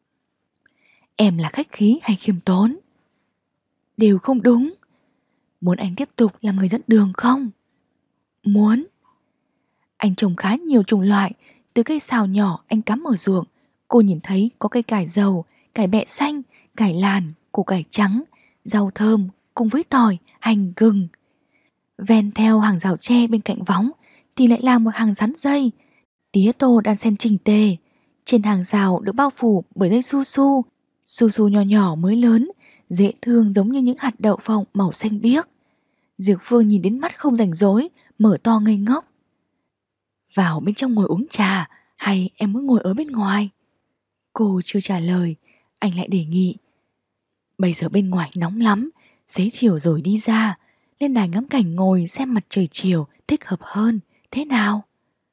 Em là khách khí hay khiêm tốn? Đều không đúng. Muốn anh tiếp tục làm người dẫn đường không? Muốn. Anh trồng khá nhiều chủng loại, từ cây xào nhỏ anh cắm ở ruộng. Cô nhìn thấy có cây cải dầu, cải bẹ xanh, cải làn, củ cải trắng, rau thơm cùng với tỏi, hành, gừng. Ven theo hàng rào tre bên cạnh võng thì lại là một hàng rắn dây, tía tô đan xen chỉnh tề. Trên hàng rào được bao phủ bởi dây su su, su su nhỏ nhỏ mới lớn, dễ thương giống như những hạt đậu phộng màu xanh biếc. Diệp Phương nhìn đến mắt không rảnh rối, mở to ngây ngốc. Vào bên trong ngồi uống trà, hay em muốn ngồi ở bên ngoài? Cô chưa trả lời, anh lại đề nghị. Bây giờ bên ngoài nóng lắm, xế chiều rồi đi ra, lên đài ngắm cảnh ngồi xem mặt trời chiều thích hợp hơn, thế nào?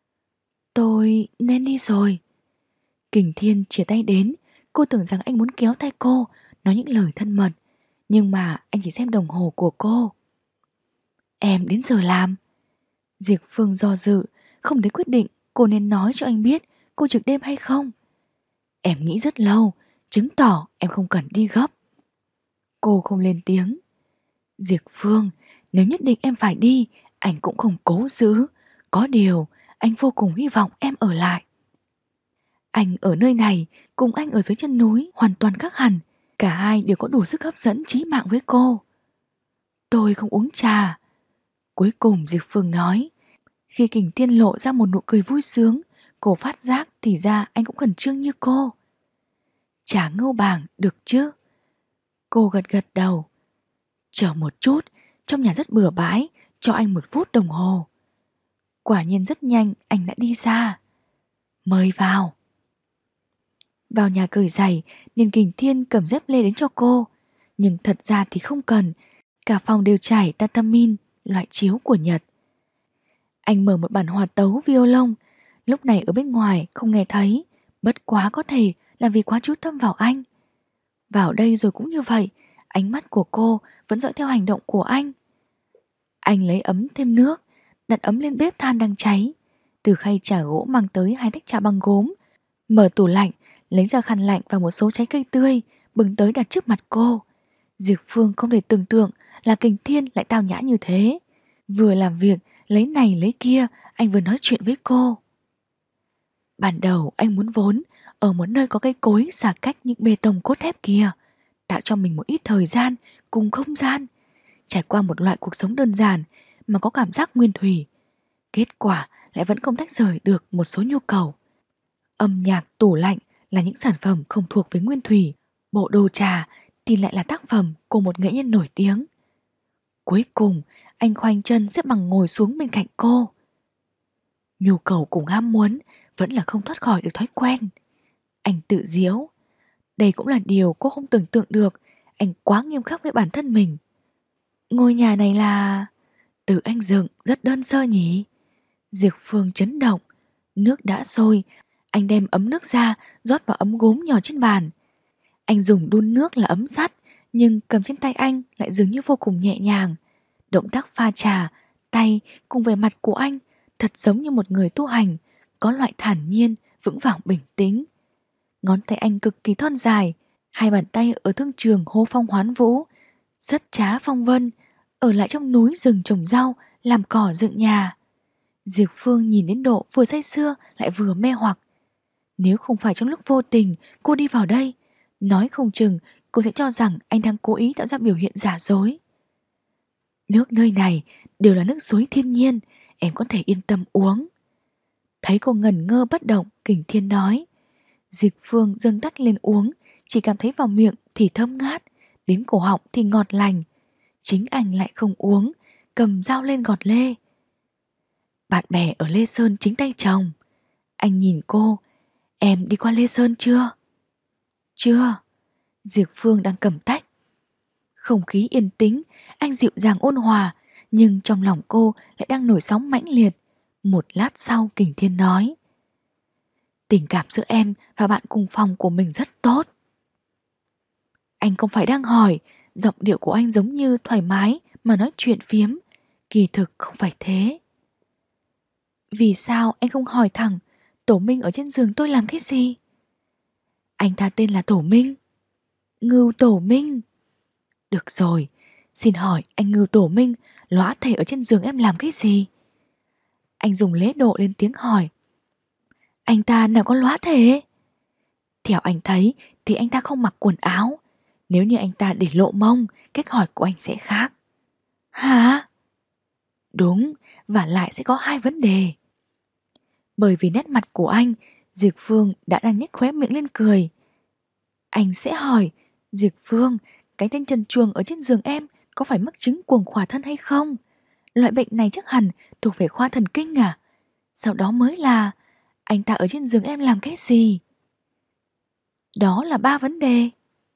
Tôi nên đi rồi. Kình Thiên chia tay đến, cô tưởng rằng anh muốn kéo tay cô, nói những lời thân mật, nhưng mà anh chỉ xem đồng hồ của cô. Em đến giờ làm. Diệp Phương do dự, không thấy quyết định cô nên nói cho anh biết cô trực đêm hay không. Em nghĩ rất lâu, chứng tỏ em không cần đi gấp. Cô không lên tiếng. Diệp Phương, nếu nhất định em phải đi, anh cũng không cố giữ. Có điều, anh vô cùng hy vọng em ở lại. Anh ở nơi này, cùng anh ở dưới chân núi hoàn toàn khác hẳn. Cả hai đều có đủ sức hấp dẫn chí mạng với cô. Tôi không uống trà. Cuối cùng Diệp Phương nói. Khi Kình Thiên lộ ra một nụ cười vui sướng, cô phát giác thì ra anh cũng khẩn trương như cô. Trà ngưu bàng được chứ? Cô gật gật đầu. Chờ một chút, trong nhà rất bừa bãi, cho anh 1 phút đồng hồ. Quả nhiên rất nhanh anh đã đi ra. Mời vào. Vào nhà cởi giày nên Kình Thiên cầm dép lê đến cho cô. Nhưng thật ra thì không cần. Cả phòng đều trải tatamin, loại chiếu của Nhật. Anh mở một bản hòa tấu violon. lúc này ở bên ngoài không nghe thấy, bất quá có thể là vì quá chú tâm vào anh. Vào đây rồi cũng như vậy, ánh mắt của cô vẫn dõi theo hành động của anh. Anh lấy ấm thêm nước, đặt ấm lên bếp than đang cháy. Từ khay trà gỗ mang tới 2 tách trà bằng gốm, mở tủ lạnh, lấy ra khăn lạnh và một số trái cây tươi, bưng tới đặt trước mặt cô. Diệp Phương không thể tưởng tượng là Kình Thiên lại tao nhã như thế. Vừa làm việc, lấy này lấy kia, anh vừa nói chuyện với cô. Ban đầu anh muốn vốn ở một nơi có cây cối xả cách những bê tông cốt thép kia, tạo cho mình một ít thời gian cùng không gian, trải qua một loại cuộc sống đơn giản mà có cảm giác nguyên thủy. Kết quả lại vẫn không tách rời được một số nhu cầu. Âm nhạc, tủ lạnh là những sản phẩm không thuộc về nguyên thủy, bộ đồ trà thì lại là tác phẩm của một nghệ nhân nổi tiếng. Cuối cùng, anh khoanh chân xếp bằng ngồi xuống bên cạnh cô. Nhu cầu cùng ham muốn vẫn là không thoát khỏi được thói quen. Anh tự giễu. Đây cũng là điều cô không tưởng tượng được, anh quá nghiêm khắc với bản thân mình. Ngôi nhà này là... tự anh dựng rất đơn sơ nhỉ? Diệp Phương chấn động. Nước đã sôi, anh đem ấm nước ra, rót vào ấm gốm nhỏ trên bàn. Anh dùng đun nước là ấm sắt, nhưng cầm trên tay anh lại dường như vô cùng nhẹ nhàng. Động tác pha trà, tay cùng vẻ mặt của anh thật giống như một người tu hành, có loại thản nhiên, vững vàng bình tĩnh. Ngón tay anh cực kỳ thon dài, 2 bàn tay ở thương trường hô phong hoán vũ, rất trá phong vân, ở lại trong núi rừng trồng rau, làm cỏ dựng nhà. Diệp Phương nhìn đến độ vừa say sưa lại vừa mê hoặc. Nếu không phải trong lúc vô tình cô đi vào đây, nói không chừng cô sẽ cho rằng anh đang cố ý tạo ra biểu hiện giả dối. Nước nơi này đều là nước suối thiên nhiên, em có thể yên tâm uống. Thấy cô ngẩn ngơ bất động, Kình Thiên nói. Diệp Phương dâng tách lên uống, chỉ cảm thấy vào miệng thì thơm ngát, đến cổ họng thì ngọt lành. Chính anh lại không uống, cầm dao lên gọt lê. Bạn bè ở Lê Sơn chính tay chồng. Anh nhìn cô, em đi qua Lê Sơn chưa? Chưa. Diệp Phương đang cầm tách. Không khí yên tĩnh, anh dịu dàng ôn hòa, nhưng trong lòng cô lại đang nổi sóng mãnh liệt. Một lát sau Kình Thiên nói. Tình cảm giữa em và bạn cùng phòng của mình rất tốt. Anh không phải đang hỏi, giọng điệu của anh giống như thoải mái mà nói chuyện phiếm. Kỳ thực không phải thế. Vì sao anh không hỏi thẳng Tổ Minh ở trên giường tôi làm cái gì? Anh ta tên là Tổ Minh. Ngưu Tổ Minh. Được rồi, xin hỏi anh Ngưu Tổ Minh lóa thể ở trên giường em làm cái gì? Anh dùng lễ độ lên tiếng hỏi. Anh ta nào có lóa thể? Theo anh thấy thì anh ta không mặc quần áo. Nếu như anh ta để lộ mông, cách hỏi của anh sẽ khác. Hả? Đúng, và lại sẽ có 2 vấn đề. Bởi vì nét mặt của anh, Diệp Phương đã đang nhếch khóe miệng lên cười. Anh sẽ hỏi, Diệp Phương, cái tên trần truồng ở trên giường em có phải mắc chứng cuồng khỏa thân hay không? Loại bệnh này chắc hẳn thuộc về khoa thần kinh à? Sau đó mới là, anh ta ở trên giường em làm cái gì? Đó là 3 vấn đề.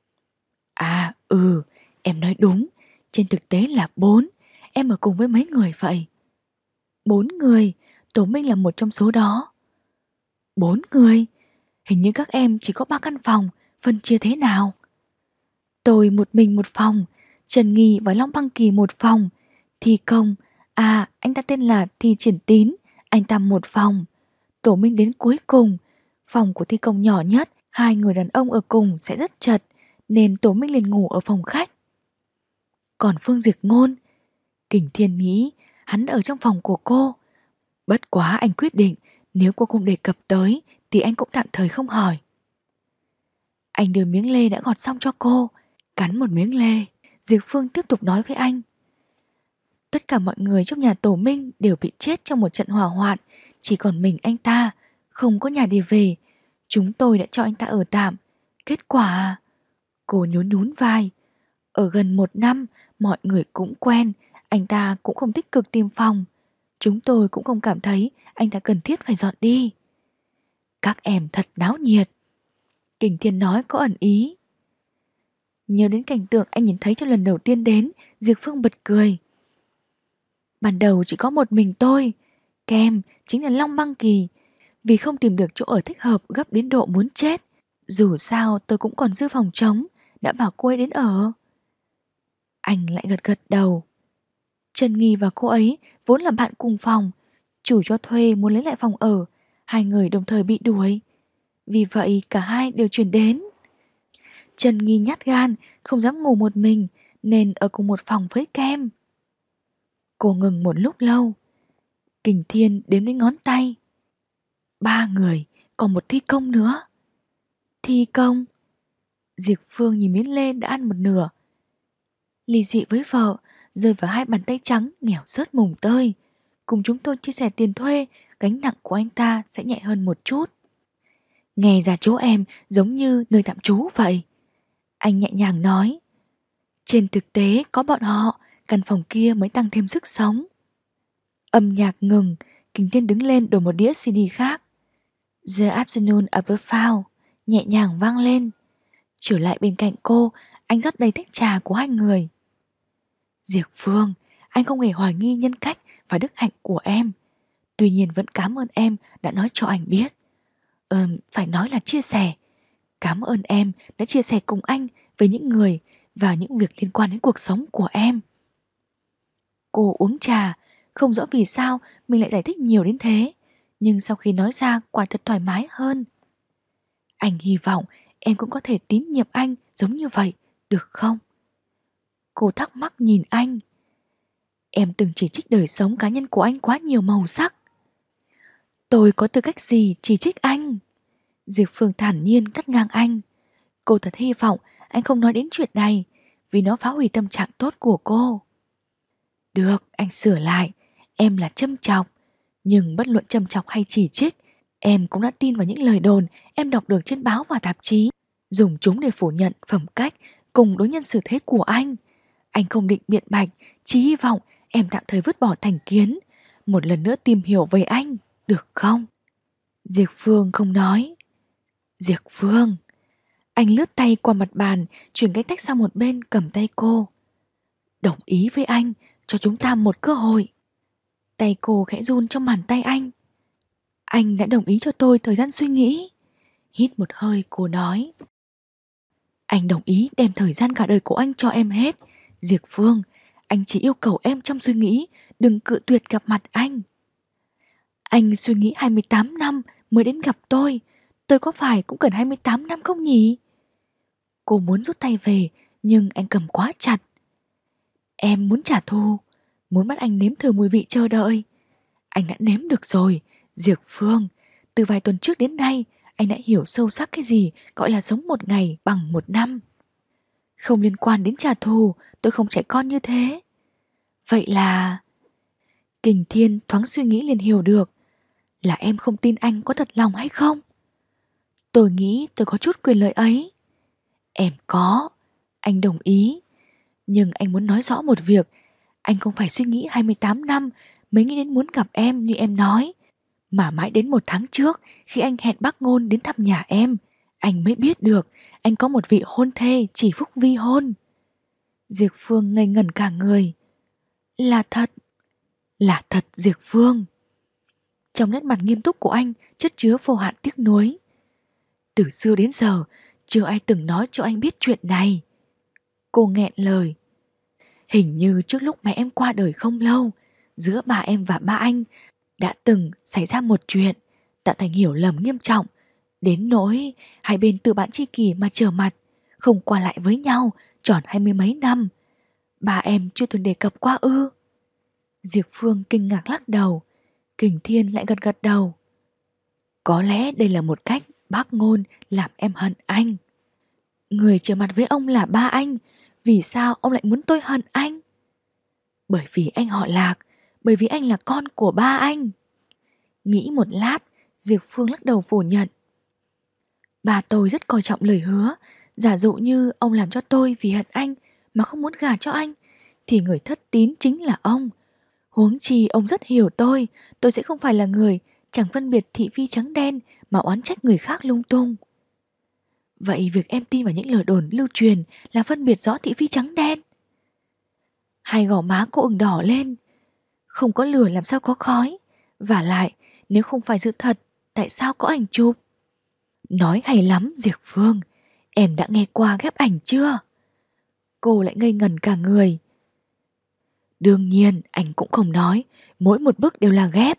À, em nói đúng, trên thực tế là 4, em ở cùng với mấy người vậy? 4 người, Tổ Minh là một trong số đó. 4 người? Hình như các em chỉ có 3 căn phòng, phân chia thế nào? Tôi một mình một phòng, Trần Nghi và Long Băng Kỳ một phòng, Thi Công, anh ta tên là Thi Triển Tín, anh ta một phòng. Tổ Minh đến cuối cùng, phòng của Thi Công nhỏ nhất, 2 người đàn ông ở cùng sẽ rất chật, nên Tổ Minh liền ngủ ở phòng khách. Còn Phương Diệt Ngôn, Kình Thiên nghĩ hắn ở trong phòng của cô. Bất quá anh quyết định nếu cô không đề cập tới thì anh cũng tạm thời không hỏi. Anh đưa miếng lê đã gọt xong cho cô, cắn một miếng lê. Diệp Phương tiếp tục nói với anh. Tất cả mọi người trong nhà Tổ Minh đều bị chết trong một trận hỏa hoạn, chỉ còn mình anh ta, không có nhà để về. Chúng tôi đã cho anh ta ở tạm. Kết quả... Cô nhún nhún vai. Ở gần 1 năm, mọi người cũng quen, anh ta cũng không tích cực tìm phòng. Chúng tôi cũng không cảm thấy anh ta cần thiết phải dọn đi. Các em thật náo nhiệt. Kình Thiên nói có ẩn ý. Nhớ đến cảnh tượng anh nhìn thấy trong lần đầu tiên đến, Diệp Phương bật cười. Ban đầu chỉ có một mình tôi, kèm chính là Long Băng Kỳ. vì không tìm được chỗ ở thích hợp gấp đến độ muốn chết. Dù sao tôi cũng còn dư phòng trống, đã bảo cô ấy đến ở. Anh lại gật gật đầu. Trần Nghi và cô ấy vốn là bạn cùng phòng, chủ cho thuê muốn lấy lại phòng ở, hai người đồng thời bị đuổi. Vì vậy cả hai đều chuyển đến. Trần Nghi nhát gan, không dám ngủ một mình nên ở cùng một phòng với Kem. Cô ngừng một lúc lâu. Kình Thiên đếm đến ngón tay. 3 người, còn một thi công nữa. Thi công? Diệp Phương nhìn miếng lê đã ăn một nửa. Ly dị với vợ, rơi vào hai bàn tay trắng nghèo rớt mùng tơi. Cùng chúng tôi chia sẻ tiền thuê, gánh nặng của anh ta sẽ nhẹ hơn một chút. Nghe ra chỗ em giống như nơi tạm trú vậy. Anh nhẹ nhàng nói. Trên thực tế có bọn họ, căn phòng kia mới tăng thêm sức sống. Âm nhạc ngừng, Kình Thiên đứng lên đổi một đĩa CD khác. The Afternoon of a Foul nhẹ nhàng vang lên. Trở lại bên cạnh cô, anh rót đầy tách trà của hai người. Diệp Phương, anh không hề hoài nghi nhân cách và đức hạnh của em. Tuy nhiên vẫn cảm ơn em đã nói cho anh biết. Phải nói là chia sẻ. Cảm ơn em đã chia sẻ cùng anh về những người và những việc liên quan đến cuộc sống của em. Cô uống trà, không rõ vì sao mình lại giải thích nhiều đến thế, nhưng sau khi nói ra quả thật thoải mái hơn. Anh hy vọng em cũng có thể tín nhiệm anh giống như vậy, được không? Cô thắc mắc nhìn anh. Em từng chỉ trích đời sống cá nhân của anh quá nhiều màu sắc. Tôi có tư cách gì chỉ trích anh? Diệp Phương thản nhiên cắt ngang anh. Cô thật hy vọng anh không nói đến chuyện này, vì nó phá hủy tâm trạng tốt của cô. Được, anh sửa lại. Em là châm chọc. Nhưng bất luận châm chọc hay chỉ trích, em cũng đã tin vào những lời đồn em đọc được trên báo và tạp chí, dùng chúng để phủ nhận phẩm cách cùng đối nhân xử thế của anh. Anh không định biện bạch, chỉ hy vọng em tạm thời vứt bỏ thành kiến, một lần nữa tìm hiểu về anh, được không? Diệp Phương không nói. Diệp Phương. Anh lướt tay qua mặt bàn, chuyển cái tách sang một bên cầm tay cô. Đồng ý với anh, cho chúng ta một cơ hội. Tay cô khẽ run trong bàn tay anh. Anh đã đồng ý cho tôi thời gian suy nghĩ. Hít một hơi cô nói. Anh đồng ý đem thời gian cả đời của anh cho em hết. Diệp Phương, anh chỉ yêu cầu em trong suy nghĩ, đừng cự tuyệt gặp mặt anh. Anh suy nghĩ 28 năm mới đến gặp tôi có phải cũng cần 28 năm không nhỉ? Cô muốn rút tay về, nhưng anh cầm quá chặt. Em muốn trả thù, muốn bắt anh nếm thử mùi vị chờ đợi. Anh đã nếm được rồi, Diệp Phương. Từ vài tuần trước đến nay, anh đã hiểu sâu sắc cái gì gọi là sống một ngày bằng một năm. Không liên quan đến trả thù, tôi không trẻ con như thế. Vậy là... Kình Thiên thoáng suy nghĩ liền hiểu được. Là em không tin anh có thật lòng hay không? Tôi nghĩ tôi có chút quyền lợi ấy. Em có, anh đồng ý. Nhưng anh muốn nói rõ một việc. Anh không phải suy nghĩ 28 năm mới nghĩ đến muốn gặp em như em nói, mà mãi đến 1 tháng trước khi anh hẹn bác Ngôn đến thăm nhà em, anh mới biết được anh có một vị hôn thê chỉ phúc vi hôn. Diệp Phương ngây ngẩn cả người. Là thật. Là thật Diệp Phương. Trong nét mặt nghiêm túc của anh chất chứa vô hạn tiếc nuối. Từ xưa đến giờ chưa ai từng nói cho anh biết chuyện này. Cô nghẹn lời. Hình như trước lúc mẹ em qua đời không lâu, giữa bà em và ba anh đã từng xảy ra một chuyện tạo thành hiểu lầm nghiêm trọng, đến nỗi hai bên tự bạn tri kỷ mà trở mặt, không qua lại với nhau tròn 20 mấy năm. Bà em chưa từng đề cập qua ư? Diệp Phương kinh ngạc lắc đầu. Kình Thiên lại gật gật đầu. Có lẽ đây là một cách bác Ngôn làm em hận anh. Người trở mặt với ông là ba anh, vì sao ông lại muốn tôi hận anh? Bởi vì anh họ Lạc, bởi vì anh là con của ba anh. Nghĩ một lát, Diệp Phương lắc đầu phủ nhận. Bà tôi rất coi trọng lời hứa. Giả dụ như ông làm cho tôi vì hận anh mà không muốn gả cho anh, thì người thất tín chính là ông. Huống chi ông rất hiểu tôi sẽ không phải là người chẳng phân biệt thị phi trắng đen mà oán trách người khác lung tung. Vậy việc em tin vào những lời đồn lưu truyền là phân biệt rõ thị phi trắng đen? Hai gò má cô ửng đỏ lên. Không có lửa làm sao có khói. Vả lại, nếu không phải sự thật tại sao có ảnh chụp? Nói hay lắm Diệp Phương, em đã nghe qua ghép ảnh chưa? Cô lại ngây ngẩn cả người. Đương nhiên anh cũng không nói, mỗi một bức đều là ghép.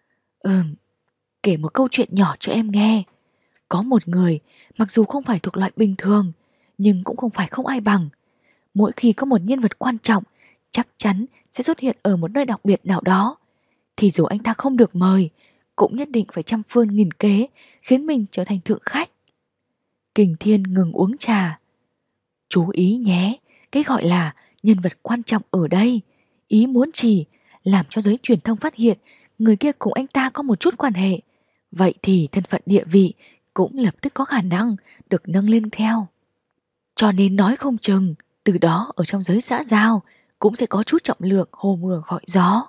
Kể một câu chuyện nhỏ cho em nghe. Có một người, mặc dù không phải thuộc loại bình thường, nhưng cũng không phải không ai bằng. Mỗi khi có một nhân vật quan trọng, chắc chắn sẽ xuất hiện ở một nơi đặc biệt nào đó, thì dù anh ta không được mời, cũng nhất định phải trăm phương nghìn kế khiến mình trở thành thượng khách. Kình Thiên ngừng uống trà. Chú ý nhé, cái gọi là nhân vật quan trọng ở đây, ý muốn chỉ làm cho giới truyền thông phát hiện người kia cùng anh ta có một chút quan hệ. Vậy thì thân phận địa vị cũng lập tức có khả năng được nâng lên theo. Cho nên nói không chừng, từ đó ở trong giới xã giao cũng sẽ có chút trọng lượng hô mưa gọi gió.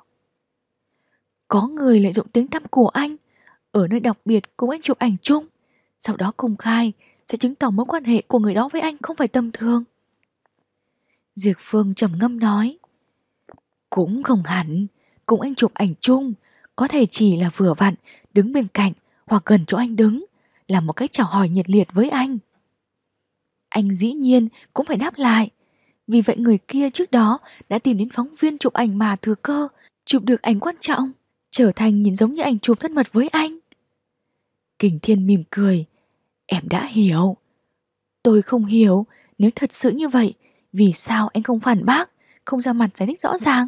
Có người lợi dụng tiếng tăm của anh, ở nơi đặc biệt cùng anh chụp ảnh chung, sau đó công khai sẽ chứng tỏ mối quan hệ của người đó với anh không phải tầm thường. Diệp Phương trầm ngâm nói, cũng không hẳn, cùng anh chụp ảnh chung, có thể chỉ là vừa vặn đứng bên cạnh hoặc gần chỗ anh đứng, là một cách chào hỏi nhiệt liệt với anh. Anh dĩ nhiên cũng phải đáp lại. Vì vậy người kia trước đó đã tìm đến phóng viên chụp ảnh mà thừa cơ chụp được ảnh quan trọng, trở thành nhìn giống như ảnh chụp thân mật với anh. Kình Thiên mỉm cười. Em đã hiểu. Tôi không hiểu, nếu thật sự như vậy, vì sao anh không phản bác, không ra mặt giải thích rõ ràng?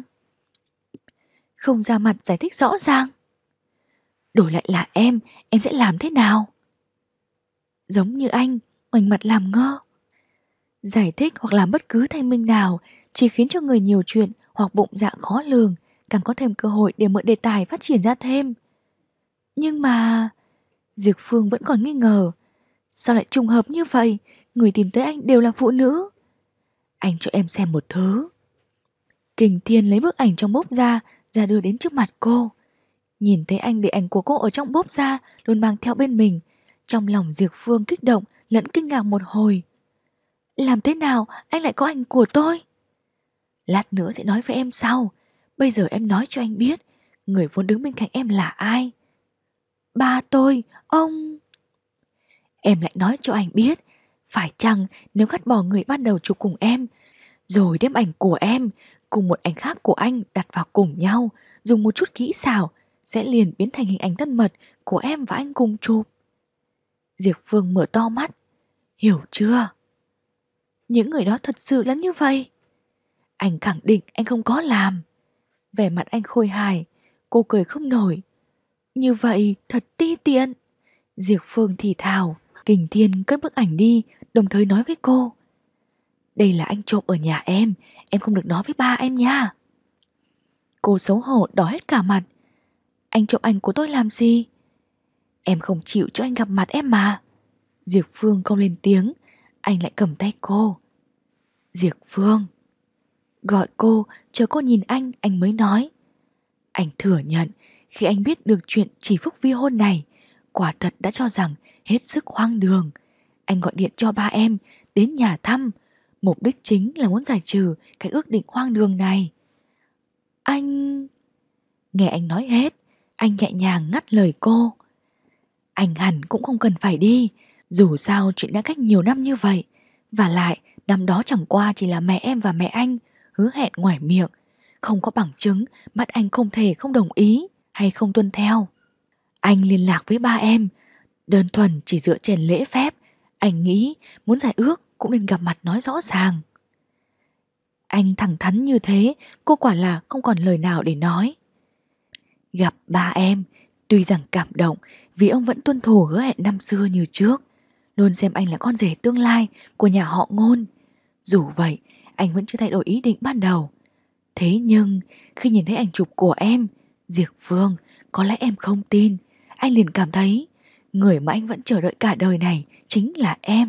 Không ra mặt giải thích rõ ràng? Đổi lại là em sẽ làm thế nào? Giống như anh, ngoảnh mặt làm ngơ. Giải thích hoặc làm bất cứ thanh minh nào chỉ khiến cho người nhiều chuyện hoặc bụng dạ khó lường càng có thêm cơ hội để mượn đề tài phát triển ra thêm. Nhưng mà... Diệp Phương vẫn còn nghi ngờ. Sao lại trùng hợp như vậy? Người tìm tới anh đều là phụ nữ. Anh cho em xem một thứ. Kình Thiên lấy bức ảnh trong bốp ra đưa đến trước mặt cô. Nhìn thấy anh để ảnh của cô ở trong bốp ra luôn mang theo bên mình, trong lòng Diệp Phương kích động lẫn kinh ngạc một hồi. Làm thế nào anh lại có ảnh của tôi? Lát nữa sẽ nói với em sau. Bây giờ em nói cho anh biết người vốn đứng bên cạnh em là ai. Ba tôi, ông... Em lại nói cho anh biết, phải chăng nếu cắt bỏ người ban đầu chụp cùng em, rồi đem ảnh của em cùng một ảnh khác của anh đặt vào cùng nhau, dùng một chút kỹ xảo, sẽ liền biến thành hình ảnh thân mật của em và anh cùng chụp. Diệp Phương mở to mắt. Hiểu chưa? Những người đó thật sự là như vậy. Anh khẳng định anh không có làm. Vẻ mặt anh khôi hài. Cô cười không nổi. Như vậy thật ti tiện. Diệp Phương thì thào. Kình Thiên cất bức ảnh đi, đồng thời nói với cô. Đây là anh trộm ở nhà em không được nói với ba em nha. Cô xấu hổ đỏ hết cả mặt. Anh trộm ảnh của tôi làm gì? Em không chịu cho anh gặp mặt em mà. Diệp Phương không lên tiếng. Anh lại cầm tay cô. Diệp Phương. Gọi cô, chờ cô nhìn anh mới nói. Anh thừa nhận, khi anh biết được chuyện chỉ phúc vi hôn này, quả thật đã cho rằng hết sức hoang đường. Anh gọi điện cho ba em, đến nhà thăm. Mục đích chính là muốn giải trừ cái ước định hoang đường này. Anh... Nghe anh nói hết, anh nhẹ nhàng ngắt lời cô. Anh hẳn cũng không cần phải đi, dù sao chuyện đã cách nhiều năm như vậy. Và lại, năm đó chẳng qua chỉ là mẹ em và mẹ anh hứa hẹn ngoài miệng, không có bằng chứng, bắt anh không thể không đồng ý hay không tuân theo. Anh liên lạc với ba em, đơn thuần chỉ dựa trên lễ phép. Anh nghĩ muốn giải ước cũng nên gặp mặt nói rõ ràng. Anh thẳng thắn như thế, cô quả là không còn lời nào để nói. Gặp ba em, tuy rằng cảm động vì ông vẫn tuân thủ hứa hẹn năm xưa như trước, luôn xem anh là con rể tương lai của nhà họ Ngôn. Dù vậy, anh vẫn chưa thay đổi ý định ban đầu. Thế nhưng, khi nhìn thấy ảnh chụp của em, Diệp Phương, có lẽ em không tin, anh liền cảm thấy người mà anh vẫn chờ đợi cả đời này chính là em.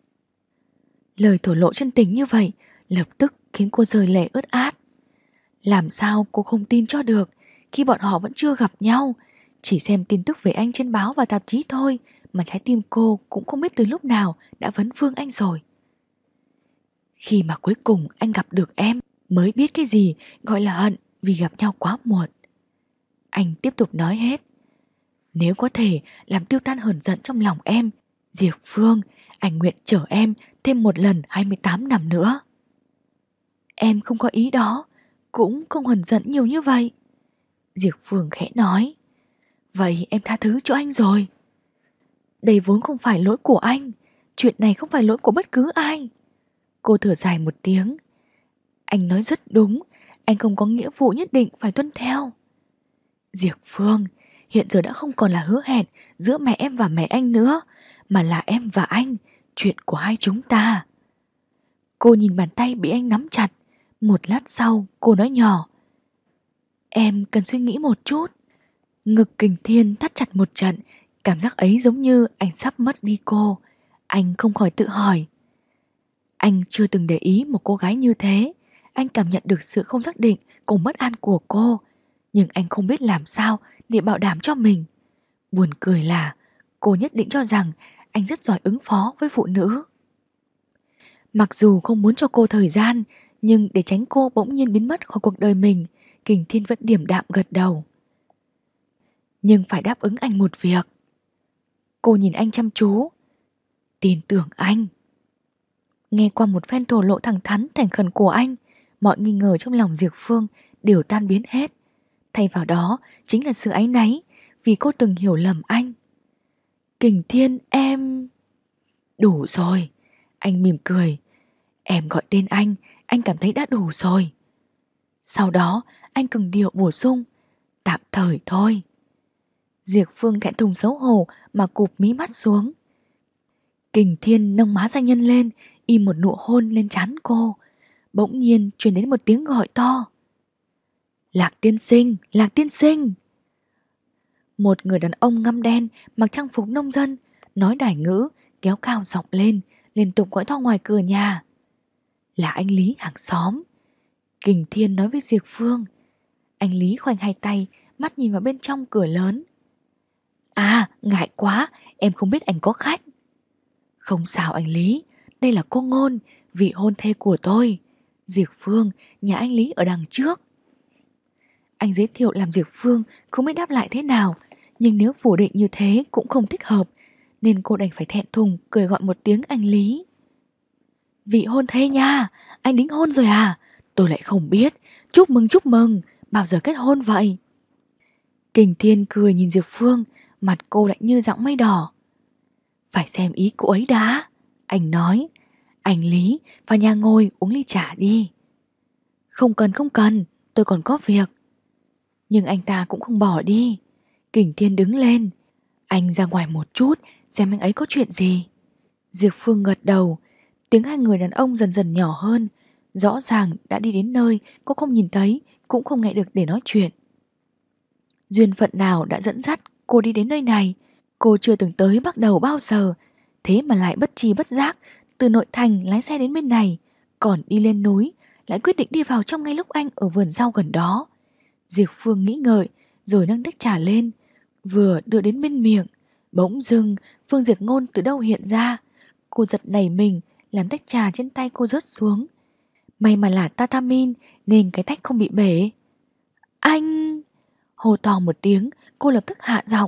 Lời thổ lộ chân tình như vậy lập tức khiến cô rơi lệ ướt át. Làm sao cô không tin cho được khi bọn họ vẫn chưa gặp nhau, chỉ xem tin tức về anh trên báo và tạp chí thôi mà trái tim cô cũng không biết từ lúc nào đã vấn vương anh rồi. Khi mà cuối cùng anh gặp được em mới biết cái gì gọi là hận vì gặp nhau quá muộn. Anh tiếp tục nói hết. Nếu có thể làm tiêu tan hờn giận trong lòng em, Diệp Phương, anh nguyện chở em thêm một lần 28 năm nữa. Em không có ý đó, cũng không hờn giận nhiều như vậy. Diệp Phương khẽ nói. Vậy em tha thứ cho anh rồi. Đây vốn không phải lỗi của anh, chuyện này không phải lỗi của bất cứ ai. Cô thở dài một tiếng. Anh nói rất đúng, anh không có nghĩa vụ nhất định phải tuân theo. Diệp Phương, hiện giờ đã không còn là hứa hẹn giữa mẹ em và mẹ anh nữa, mà là em và anh, chuyện của hai chúng ta. Cô nhìn bàn tay bị anh nắm chặt. Một lát sau cô nói nhỏ. Em cần suy nghĩ một chút. Ngực Kình Thiên thắt chặt một trận. Cảm giác ấy giống như anh sắp mất đi cô. Anh không khỏi tự hỏi. Anh chưa từng để ý một cô gái như thế. Anh cảm nhận được sự không xác định cùng bất an của cô. Nhưng anh không biết làm sao để bảo đảm cho mình. Buồn cười là cô nhất định cho rằng anh rất giỏi ứng phó với phụ nữ. Mặc dù không muốn cho cô thời gian, nhưng để tránh cô bỗng nhiên biến mất khỏi cuộc đời mình, Kình Thiên vẫn điềm đạm gật đầu. Nhưng phải đáp ứng anh một việc. Cô nhìn anh chăm chú. Tin tưởng anh. Nghe qua một phen thổ lộ thẳng thắn thành khẩn của anh, mọi nghi ngờ trong lòng Diệp Phương đều tan biến hết. Thay vào đó chính là sự áy náy vì cô từng hiểu lầm anh. Kình Thiên em... Đủ rồi. Anh mỉm cười. Em gọi tên anh cảm thấy đã đủ rồi. Sau đó anh cường điệu bổ sung. Tạm thời thôi. Diệp Phương thẹn thùng xấu hổ mà cụp mí mắt xuống. Kình Thiên nâng má danh nhân lên, im một nụ hôn lên trán cô. Bỗng nhiên truyền đến một tiếng gọi to. Lạc tiên sinh, Lạc tiên sinh. Một người đàn ông ngăm đen mặc trang phục nông dân, nói đài ngữ, kéo cao giọng lên, liên tục gọi to ngoài cửa nhà. Là anh Lý hàng xóm. Kình Thiên nói với Diệp Phương. Anh Lý khoanh hai tay, mắt nhìn vào bên trong cửa lớn. À, ngại quá, em không biết anh có khách. Không sao anh Lý, đây là cô Ngôn, vị hôn thê của tôi. Diệp Phương, nhà anh Lý ở đằng trước. Anh giới thiệu làm Diệp Phương không biết đáp lại thế nào, nhưng nếu phủ định như thế cũng không thích hợp, nên cô đành phải thẹn thùng cười gọi một tiếng anh Lý. Vị hôn thê nha, anh đính hôn rồi à? Tôi lại không biết, chúc mừng, bao giờ kết hôn vậy? Kình Thiên cười nhìn Diệp Phương, mặt cô lại như giọng mây đỏ. Phải xem ý cô ấy đã. Anh nói, anh Lý, vào nhà ngồi uống ly trà đi. Không cần, tôi còn có việc. Nhưng anh ta cũng không bỏ đi. Kình Thiên đứng lên. Anh ra ngoài một chút, xem anh ấy có chuyện gì. Diệp Phương gật đầu. Tiếng hai người đàn ông dần dần nhỏ hơn. Rõ ràng đã đi đến nơi cô không nhìn thấy, cũng không nghe được để nói chuyện. Duyên phận nào đã dẫn dắt cô đi đến nơi này. Cô chưa từng tới Bắc Đầu bao giờ, thế mà lại bất tri bất giác từ nội thành lái xe đến bên này, còn đi lên núi lại quyết định đi vào trong ngay lúc anh ở vườn rau gần đó. Diệp Phương nghĩ ngợi rồi nâng tách trà lên, vừa đưa đến bên miệng, bỗng dưng Phương Diệp Ngôn từ đâu hiện ra. Cô giật nảy mình, làm tách trà trên tay cô rớt xuống. May mà là tatamin nên cái tách không bị bể. Anh! Hô to một tiếng, cô lập tức hạ giọng.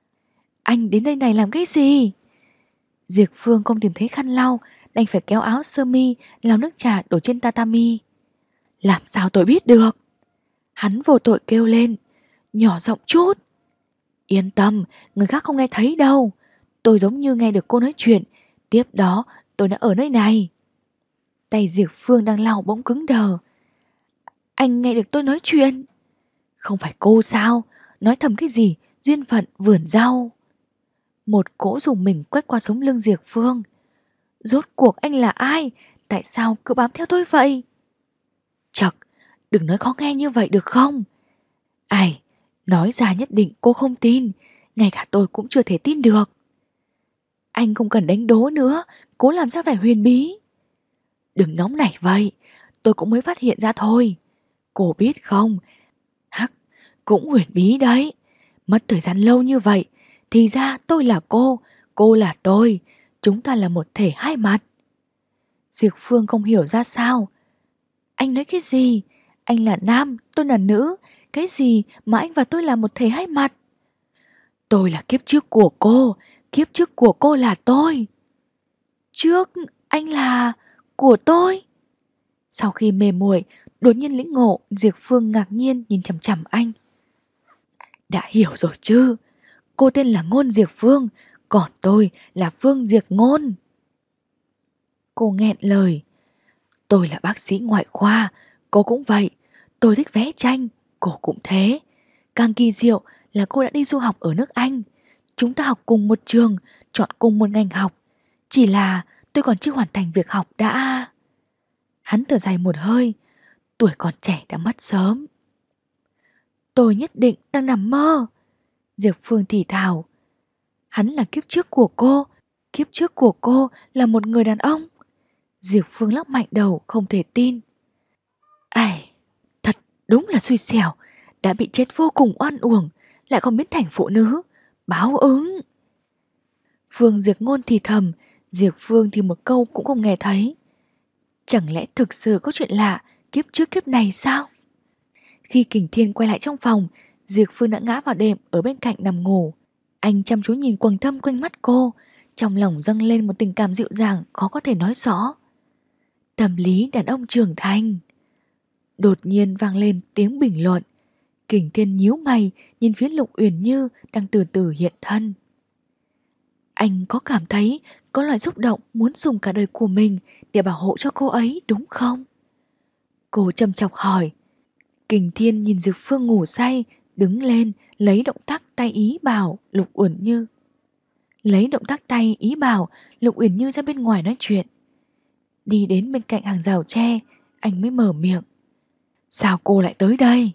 Anh đến đây này làm cái gì? Diệp Phương không tìm thấy khăn lau, đành phải kéo áo sơ mi lau nước trà đổ trên tatami. Làm sao tôi biết được? Hắn vô tội kêu lên, nhỏ giọng chút. Yên tâm, người khác không nghe thấy đâu. Tôi giống như nghe được cô nói chuyện, tiếp đó tôi đã ở nơi này. Tay Diệp Phương đang lau bỗng cứng đờ. Anh nghe được tôi nói chuyện? Không phải cô sao? Nói thầm cái gì? Duyên phận vườn rau. Một cỗ dùng mình quét qua sống lưng Diệp Phương. Rốt cuộc anh là ai? Tại sao cứ bám theo tôi vậy? Chật, đừng nói khó nghe như vậy được không? Ai, nói ra nhất định cô không tin. Ngay cả tôi cũng chưa thể tin được. Anh không cần đánh đố nữa, cố làm ra vẻ huyền bí. Đừng nóng nảy vậy, tôi cũng mới phát hiện ra thôi. Cô biết không? Hắc, cũng huyền bí đấy. Mất thời gian lâu như vậy, thì ra tôi là cô là tôi. Chúng ta là một thể hai mặt. Diệp Phương không hiểu ra sao. Anh nói cái gì? Anh là nam, tôi là nữ. Cái gì mà anh và tôi là một thể hai mặt? Tôi là kiếp trước của cô, kiếp trước của cô là tôi. Trước anh là của tôi. Sau khi mê muội, đột nhiên lĩnh ngộ, Diệp Phương ngạc nhiên nhìn chằm chằm anh. Đã hiểu rồi chứ, cô tên là Ngôn Diệp Phương, còn tôi là Phương Diệp Ngôn. Cô nghẹn lời. Tôi là bác sĩ ngoại khoa, cô cũng vậy. Tôi thích vẽ tranh, cô cũng thế. Càng kỳ diệu là cô đã đi du học ở nước Anh. Chúng ta học cùng một trường, chọn cùng một ngành học. Chỉ là tôi còn chưa hoàn thành việc học đã. Hắn thở dài một hơi. Tuổi còn trẻ đã mất sớm. Tôi nhất định đang nằm mơ. Diệp Phương thì thào. Hắn là kiếp trước của cô. Kiếp trước của cô là một người đàn ông. Diệp Phương lắc mạnh đầu không thể tin. Ai, thật đúng là xui xẻo. Đã bị chết vô cùng oan uổng, lại còn biến thành phụ nữ. Báo ứng. Phương Diệp Ngôn thì thầm, Diệp Phương thì một câu cũng không nghe thấy. Chẳng lẽ thực sự có chuyện lạ kiếp trước kiếp này sao? Khi Kình Thiên quay lại trong phòng, Diệp Phương đã ngã vào đệm ở bên cạnh nằm ngủ. Anh chăm chú nhìn quầng thâm quanh mắt cô, trong lòng dâng lên một tình cảm dịu dàng khó có thể nói rõ. Tâm lý đàn ông trưởng thành. Đột nhiên vang lên tiếng bình luận. Kình Thiên nhíu mày nhìn phía Lục Uyển Như đang từ từ hiện thân. Anh có cảm thấy có loại xúc động muốn dùng cả đời của mình để bảo hộ cho cô ấy đúng không? Cô châm chọc hỏi. Kình Thiên nhìn Diệp Phương ngủ say, đứng lên lấy động tác tay ý bảo Lục Uyển Như. Lấy động tác tay ý bảo Lục Uyển Như ra bên ngoài nói chuyện. Đi đến bên cạnh hàng rào tre, anh mới mở miệng. Sao cô lại tới đây?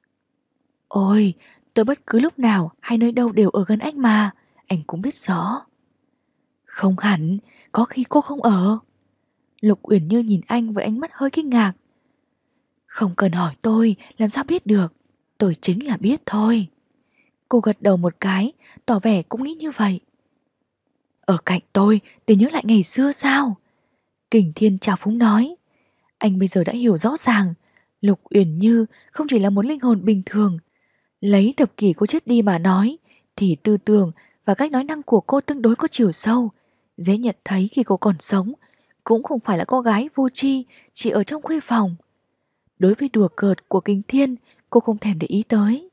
Ôi, tôi bất cứ lúc nào hay nơi đâu đều ở gần anh mà, anh cũng biết rõ. Không hẳn, có khi cô không ở. Lục Uyển Như nhìn anh với ánh mắt hơi kinh ngạc. Không cần hỏi tôi, làm sao biết được, tôi chính là biết thôi. Cô gật đầu một cái, tỏ vẻ cũng nghĩ như vậy. Ở cạnh tôi để nhớ lại ngày xưa sao? Kình Thiên trào phúng nói. Anh bây giờ đã hiểu rõ ràng, Lục Uyển Như không chỉ là một linh hồn bình thường. Lấy thập kỷ cô chết đi mà nói, thì tư tưởng và cách nói năng của cô tương đối có chiều sâu, dễ nhận thấy khi cô còn sống. Cũng không phải là cô gái vô tri chỉ ở trong khuê phòng. Đối với đùa cợt của Kình Thiên, cô không thèm để ý tới.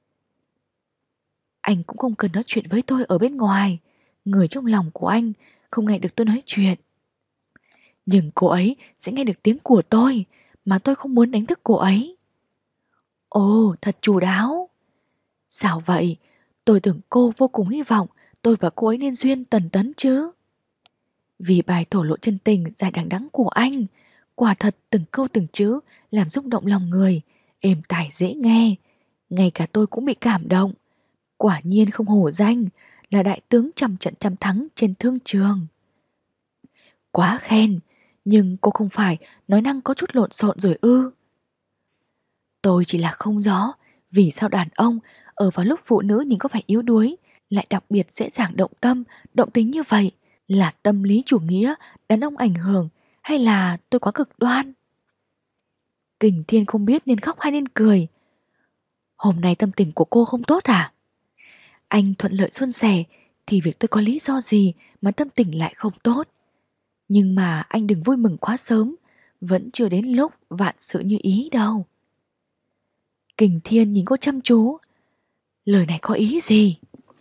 Anh cũng không cần nói chuyện với tôi ở bên ngoài. Người trong lòng của anh không nghe được tôi nói chuyện. Nhưng cô ấy sẽ nghe được tiếng của tôi, mà tôi không muốn đánh thức cô ấy. Ồ, thật chu đáo. Sao vậy? Tôi tưởng cô vô cùng hy vọng tôi và cô ấy nên duyên tần tấn chứ. Vì bài thổ lộ chân tình dài đằng đẵng của anh, quả thật từng câu từng chữ làm rung động lòng người, êm tai dễ nghe. Ngay cả tôi cũng bị cảm động. Quả nhiên không hổ danh là đại tướng trăm trận trăm thắng trên thương trường. Quá khen, nhưng cô không phải nói năng có chút lộn xộn rồi ư? Tôi chỉ là không rõ vì sao đàn ông ở vào lúc phụ nữ nhìn có vẻ yếu đuối lại đặc biệt dễ dàng động tâm, động tính như vậy. Là tâm lý chủ nghĩa đàn ông ảnh hưởng hay là tôi quá cực đoan? Kình Thiên không biết nên khóc hay nên cười. Hôm nay tâm tình của cô không tốt à? Anh thuận lợi suôn sẻ thì việc tôi có lý do gì mà tâm tình lại không tốt? Nhưng mà anh đừng vui mừng quá sớm, vẫn chưa đến lúc vạn sự như ý đâu. Kình Thiên nhìn cô chăm chú. Lời này có ý gì?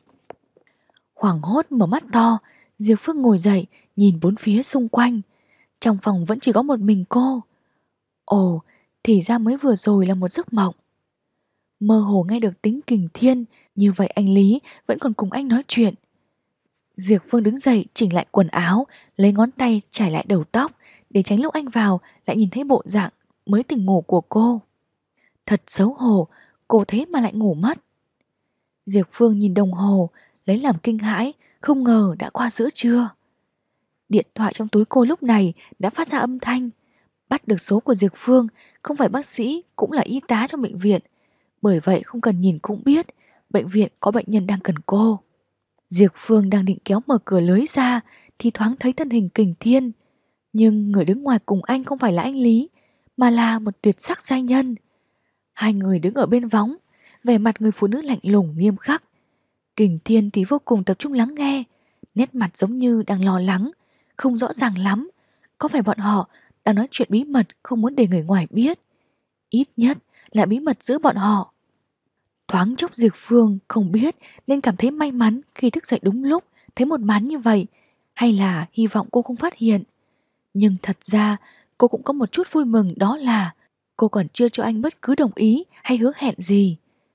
Hoảng hốt mở mắt to, Diệp Phương ngồi dậy, nhìn bốn phía xung quanh. Trong phòng vẫn chỉ có một mình cô. Ồ, thì ra mới vừa rồi là một giấc mộng. Mơ hồ nghe được tính Kình Thiên, như vậy anh Lý vẫn còn cùng anh nói chuyện. Diệp Phương đứng dậy chỉnh lại quần áo, lấy ngón tay trải lại đầu tóc, để tránh lúc anh vào lại nhìn thấy bộ dạng mới tỉnh ngủ của cô. Thật xấu hổ, cô thế mà lại ngủ mất. Diệp Phương nhìn đồng hồ, lấy làm kinh hãi, không ngờ đã qua giữa trưa. Điện thoại trong túi cô lúc này đã phát ra âm thanh. Bắt được số của Diệp Phương, không phải bác sĩ cũng là y tá trong bệnh viện. Bởi vậy không cần nhìn cũng biết, bệnh viện có bệnh nhân đang cần cô. Diệp Phương đang định kéo mở cửa lưới ra thì thoáng thấy thân hình Kình Thiên. Nhưng người đứng ngoài cùng anh không phải là anh Lý, mà là một tuyệt sắc giai nhân. Hai người đứng ở bên võng, vẻ mặt người phụ nữ lạnh lùng nghiêm khắc. Kình Thiên thì vô cùng tập trung lắng nghe, nét mặt giống như đang lo lắng, không rõ ràng lắm. Có phải bọn họ đang nói chuyện bí mật không muốn để người ngoài biết? Ít nhất là bí mật giữa bọn họ. Thoáng chốc Diệp Phương không biết nên cảm thấy may mắn khi thức dậy đúng lúc, thấy một màn như vậy, hay là hy vọng cô không phát hiện. Nhưng thật ra cô cũng có một chút vui mừng, đó là cô còn chưa cho anh bất cứ đồng ý hay hứa hẹn gì.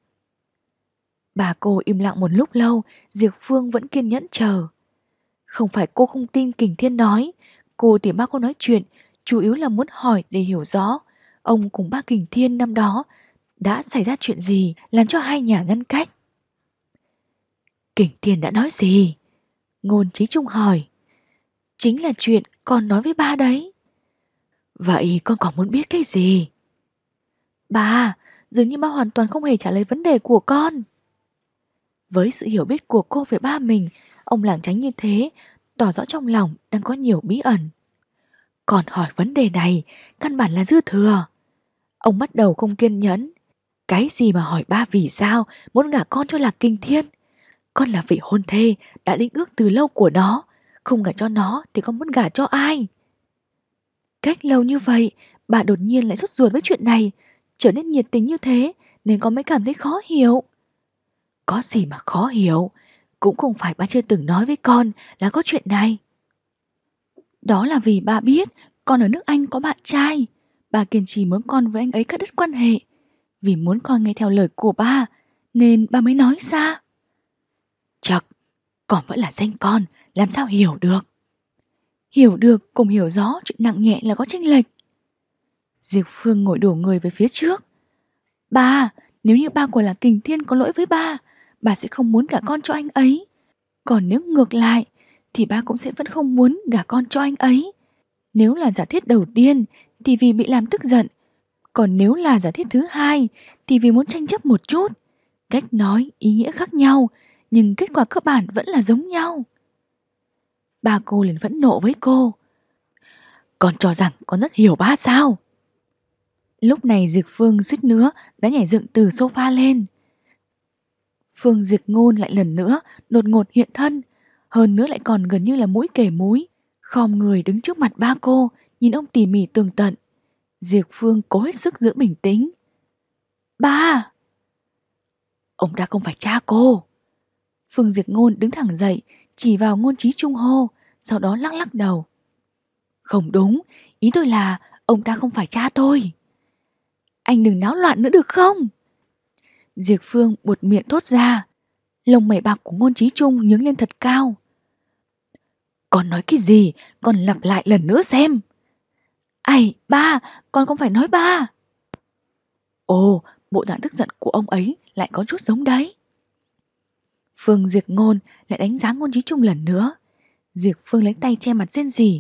Bà cô im lặng một lúc lâu, Diệp Phương vẫn kiên nhẫn chờ. Không phải cô không tin Kình Thiên nói, cô tìm ba cô nói chuyện, chủ yếu là muốn hỏi để hiểu rõ ông cùng ba Kình Thiên năm đó đã xảy ra chuyện gì làm cho hai nhà ngăn cách. Kình Thiên đã nói gì? Ngôn Chí Trung hỏi. Chính là chuyện con nói với ba đấy. Vậy con còn muốn biết cái gì? Ba, dường như ba hoàn toàn không hề trả lời vấn đề của con. Với sự hiểu biết của cô về ba mình, ông lảng tránh như thế, tỏ rõ trong lòng đang có nhiều bí ẩn. Còn hỏi vấn đề này, căn bản là dư thừa. Ông bắt đầu không kiên nhẫn. Cái gì mà hỏi ba vì sao muốn gả con cho Lạc Kình Thiên? Con là vị hôn thê đã định ước từ lâu của nó, không gả cho nó thì con muốn gả cho ai? Cách lâu như vậy, bà đột nhiên lại sốt ruột với chuyện này, trở nên nhiệt tình như thế nên con mới cảm thấy khó hiểu. Có gì mà khó hiểu, cũng không phải ba chưa từng nói với con là có chuyện này. Đó là vì ba biết con ở nước Anh có bạn trai, bà kiên trì muốn con với anh ấy cắt đứt quan hệ. Vì muốn con nghe theo lời của ba nên ba mới nói ra. Chật, còn vẫn là danh con, làm sao hiểu được? Hiểu được cùng hiểu rõ chuyện nặng nhẹ là có chênh lệch. Diệp Phương ngồi đổ người về phía trước. Ba, nếu như ba của Lạc Kình Thiên có lỗi với ba sẽ không muốn gả con cho anh ấy. Còn nếu ngược lại, thì ba cũng sẽ vẫn không muốn gả con cho anh ấy. Nếu là giả thiết đầu tiên, thì vì bị làm tức giận. Còn nếu là giả thiết thứ hai, thì vì muốn tranh chấp một chút. Cách nói, ý nghĩa khác nhau, nhưng kết quả cơ bản vẫn là giống nhau. Ba cô liền vẫn nộ với cô. Con cho rằng con rất hiểu ba sao? Lúc này Diệp Phương suýt nữa đã nhảy dựng từ sofa lên. Phương Diệp Ngôn lại lần nữa đột ngột hiện thân, hơn nữa lại còn gần như là mũi kể múi, khom người đứng trước mặt ba cô, nhìn ông tỉ mỉ tường tận. Diệp Phương cố hết sức giữ bình tĩnh. Ba! Ông ta không phải cha cô. Phương Diệp Ngôn đứng thẳng dậy, chỉ vào Ngôn Chí Trung hô, sau đó lắc lắc đầu. Không đúng, ý tôi là ông ta không phải cha tôi. Anh đừng náo loạn nữa được không? Diệp Phương buột miệng thốt ra. Lông mày bạc của Ngôn Chí Trung nhướng lên thật cao. Con nói cái gì? Con lặp lại lần nữa xem. Ây, ba, con không phải nói ba. Ồ, bộ dạng tức giận của ông ấy lại có chút giống đấy. Phương Diệp Ngôn lại đánh giá Ngôn Chí Trung lần nữa. Diệp Phương lấy tay che mặt rên rỉ.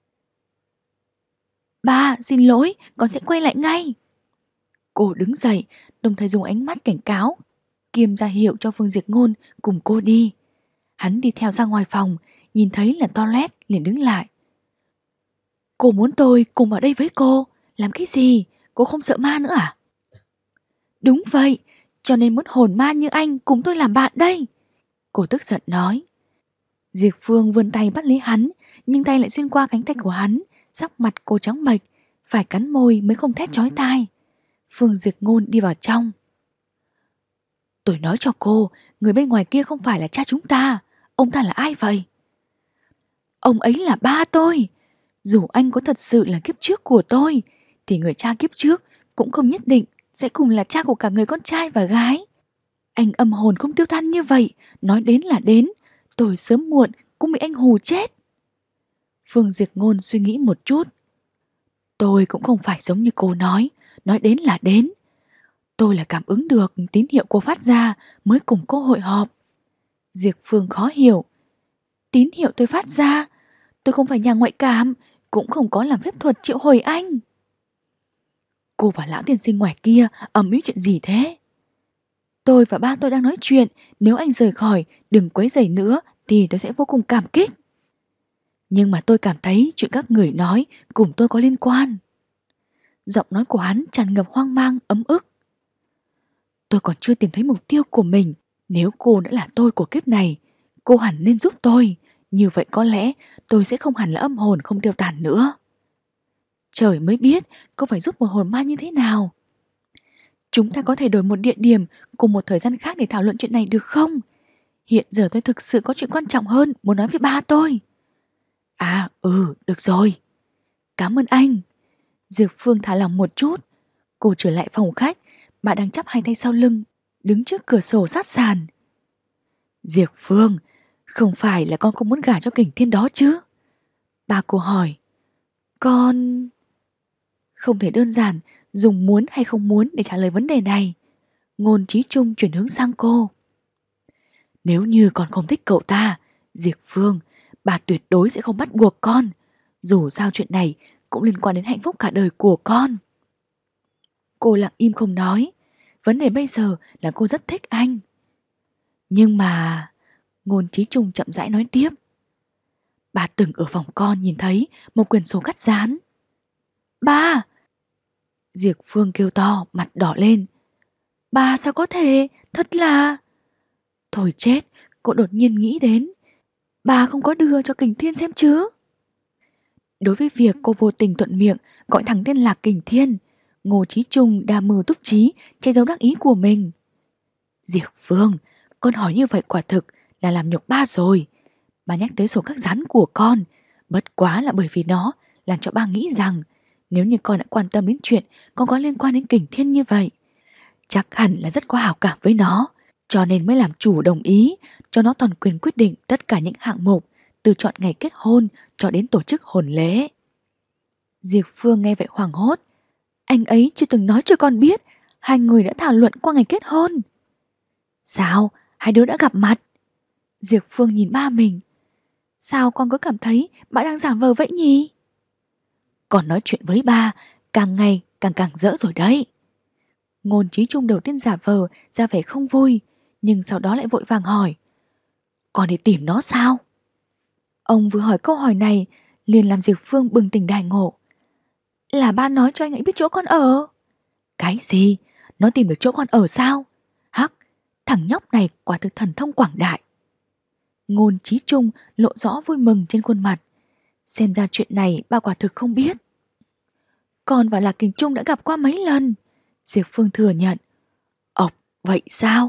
Ba, xin lỗi, con sẽ quay lại ngay. Cô đứng dậy, đồng thời dùng ánh mắt cảnh cáo, kiềm ra hiệu cho Phương Diệp Ngôn cùng cô đi. Hắn đi theo ra ngoài phòng, nhìn thấy là toilet liền đứng lại. Cô muốn tôi cùng vào đây với cô, làm cái gì? Cô không sợ ma nữa à? Đúng vậy, cho nên muốn hồn ma như anh cùng tôi làm bạn đây. Cô tức giận nói. Diệp Phương vươn tay bắt lấy hắn, nhưng tay lại xuyên qua cánh tay của hắn, sắc mặt cô trắng bệch, phải cắn môi mới không thét chói tai. Phương Diệp Ngôn đi vào trong. Tôi nói cho cô, người bên ngoài kia không phải là cha chúng ta. Ông ta là ai vậy? Ông ấy là ba tôi. Dù anh có thật sự là kiếp trước của tôi, thì người cha kiếp trước cũng không nhất định sẽ cùng là cha của cả người con trai và gái. Anh âm hồn không tiêu tan như vậy, nói đến là đến, tôi sớm muộn cũng bị anh hù chết. Phương Diệp Ngôn suy nghĩ một chút. Tôi cũng không phải giống như cô nói đến là đến. Tôi là cảm ứng được tín hiệu cô phát ra mới cùng cô hội họp. Diệp Phương khó hiểu. Tín hiệu tôi phát ra? Tôi không phải nhà ngoại cảm, cũng không có làm phép thuật triệu hồi anh. Cô và lão tiên sinh ngoài kia ầm ĩ chuyện gì thế? Tôi và ba tôi đang nói chuyện, nếu anh rời khỏi, đừng quấy rầy nữa thì tôi sẽ vô cùng cảm kích. Nhưng mà tôi cảm thấy chuyện các người nói cùng tôi có liên quan. Giọng nói của hắn tràn ngập hoang mang, ấm ức. Tôi còn chưa tìm thấy mục tiêu của mình, Nếu cô đã là tôi của kiếp này, cô hẳn nên giúp tôi. Như vậy có lẽ tôi sẽ không hẳn là âm hồn không tiêu tàn nữa. Trời mới biết cô phải giúp một hồn ma như thế nào. Chúng ta có thể đổi một địa điểm cùng một thời gian khác để thảo luận chuyện này được không? Hiện giờ tôi thực sự có chuyện quan trọng hơn muốn nói với ba tôi. À, được rồi. Cảm ơn anh. Diệp Phương thả lòng một chút. Cô trở lại phòng khách, bà đang chắp hai tay sau lưng, đứng trước cửa sổ sát sàn. Diệp Phương, không phải là con không muốn gả cho Kình Thiên đó chứ? Bà cô hỏi. Con... Không thể đơn giản dùng muốn hay không muốn để trả lời vấn đề này. Ngôn Chí Trung chuyển hướng sang cô. Nếu như con không thích cậu ta, Diệp Phương, bà tuyệt đối sẽ không bắt buộc con. Dù sao chuyện này cũng liên quan đến hạnh phúc cả đời của con. Cô lặng im không nói. Vấn đề bây giờ là cô rất thích anh. Nhưng mà... Ngôn Chí Trung chậm rãi nói tiếp. Bà từng ở phòng con nhìn thấy một quyển sổ cắt dán. Ba! Diệp Phương kêu to, mặt đỏ lên. Ba sao có thể? Thật là... Thôi chết, cô đột nhiên nghĩ đến. Bà không có đưa cho Kình Thiên xem chứ? Đối với việc cô vô tình thuận miệng gọi thẳng tên là Kình Thiên, Ngô Chí Trung đa mưu túc trí che giấu đắc ý của mình. Diệp Phương, con hỏi như vậy quả thực là làm nhục ba rồi. Bà nhắc tới sổ các dán của con, bất quá là bởi vì nó làm cho ba nghĩ rằng nếu như con đã quan tâm đến chuyện con có liên quan đến Kình Thiên như vậy, chắc hẳn là rất có hảo cảm với nó, cho nên mới làm chủ đồng ý cho nó toàn quyền quyết định tất cả những hạng mục, từ chọn ngày kết hôn cho đến tổ chức hôn lễ. Diệp Phương nghe vậy hoảng hốt. Anh ấy chưa từng nói cho con biết hai người đã thảo luận qua ngày kết hôn. Sao? Hai đứa đã gặp mặt? Diệp Phương nhìn ba mình. Sao con có cảm thấy bà đang giả vờ vậy nhỉ? Con nói chuyện với ba càng ngày càng dỡ rồi đấy. Ngôn Chí Trung đầu tiên giả vờ ra vẻ không vui, nhưng sau đó lại vội vàng hỏi. Con đi tìm nó sao? Ông vừa hỏi câu hỏi này liền làm Diệp Phương bừng tỉnh đại ngộ. Là ba nói cho anh ấy biết chỗ con ở. Cái gì? Nó tìm được chỗ con ở sao? Hắc, thằng nhóc này quả thực thần thông quảng đại. Ngôn Chí Trung lộ rõ vui mừng trên khuôn mặt. Xem ra chuyện này ba quả thực không biết. Con và Lạc Kình Trung đã gặp qua mấy lần. Diệp Phương thừa nhận. Ộc, vậy sao?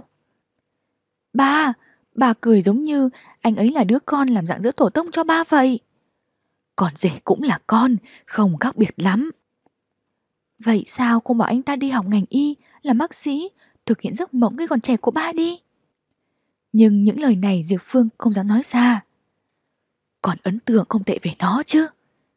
Ba, bà cười giống như anh ấy là đứa con làm dạng dỡ tổ tông cho ba vậy. Còn rể cũng là con, không khác biệt lắm. Vậy sao không bảo anh ta đi học ngành y, làm bác sĩ, thực hiện giấc mộng khi còn trẻ của ba đi? Nhưng những lời này Diệp Phương không dám nói ra. Còn ấn tượng không tệ về nó chứ.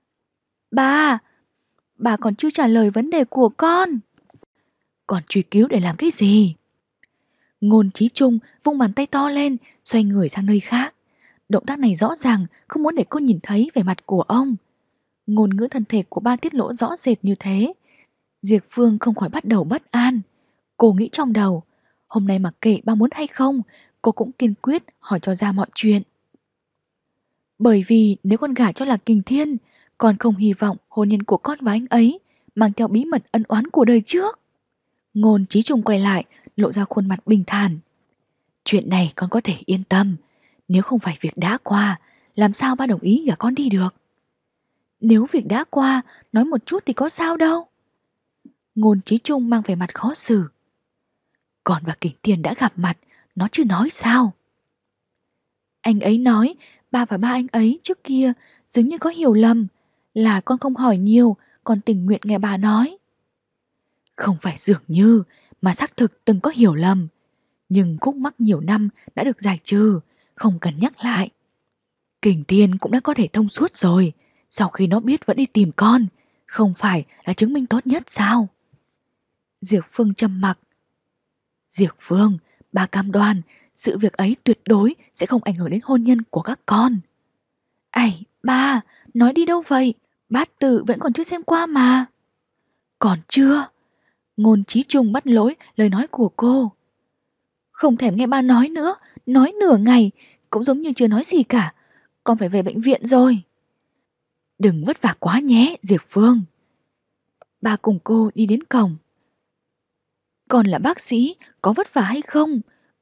Bà còn chưa trả lời vấn đề của con. Còn truy cứu để làm cái gì? Ngôn Chí Trung vung bàn tay to lên, xoay người sang nơi khác. Động tác này rõ ràng không muốn để cô nhìn thấy vẻ mặt của ông. Ngôn ngữ thân thể của ba tiết lộ rõ rệt như thế. Diệp Phương không khỏi bắt đầu bất an. Cô nghĩ trong đầu, hôm nay mặc kệ ba muốn hay không, cô cũng kiên quyết hỏi cho ra mọi chuyện. Bởi vì nếu con gả cho Lạc Kình Thiên, con không hy vọng hôn nhân của con và anh ấy mang theo bí mật ân oán của đời trước. Ngôn Chí Trung quay lại, lộ ra khuôn mặt bình thản. Chuyện này con có thể yên tâm, nếu không phải việc đã qua, làm sao ba đồng ý gả con đi được? Nếu việc đã qua, nói một chút thì có sao đâu. Ngôn Chí Trung mang vẻ mặt khó xử. Con và Kình Thiên đã gặp mặt, nó chưa nói sao? Anh ấy nói, ba và ba anh ấy trước kia dường như có hiểu lầm, là con không hỏi nhiều, con tình nguyện nghe bà nói. Không phải dường như, mà xác thực từng có hiểu lầm. Nhưng khúc mắc nhiều năm đã được giải trừ, không cần nhắc lại. Kình Thiên cũng đã có thể thông suốt rồi, sau khi nó biết vẫn đi tìm con, không phải là chứng minh tốt nhất sao? Diệp Phương trầm mặc. Diệp Phương, bà cam đoan sự việc ấy tuyệt đối sẽ không ảnh hưởng đến hôn nhân của các con. Ây, ba, nói đi đâu vậy? Bát tự vẫn còn chưa xem qua mà. Còn chưa? Ngôn Chí Trung bắt lỗi lời nói của cô. Không thèm nghe ba nói nữa, nói nửa ngày cũng giống như chưa nói gì cả. Con phải về bệnh viện rồi. Đừng vất vả quá nhé, Diệp Phương. Ba cùng cô đi đến cổng. Con là bác sĩ, có vất vả hay không?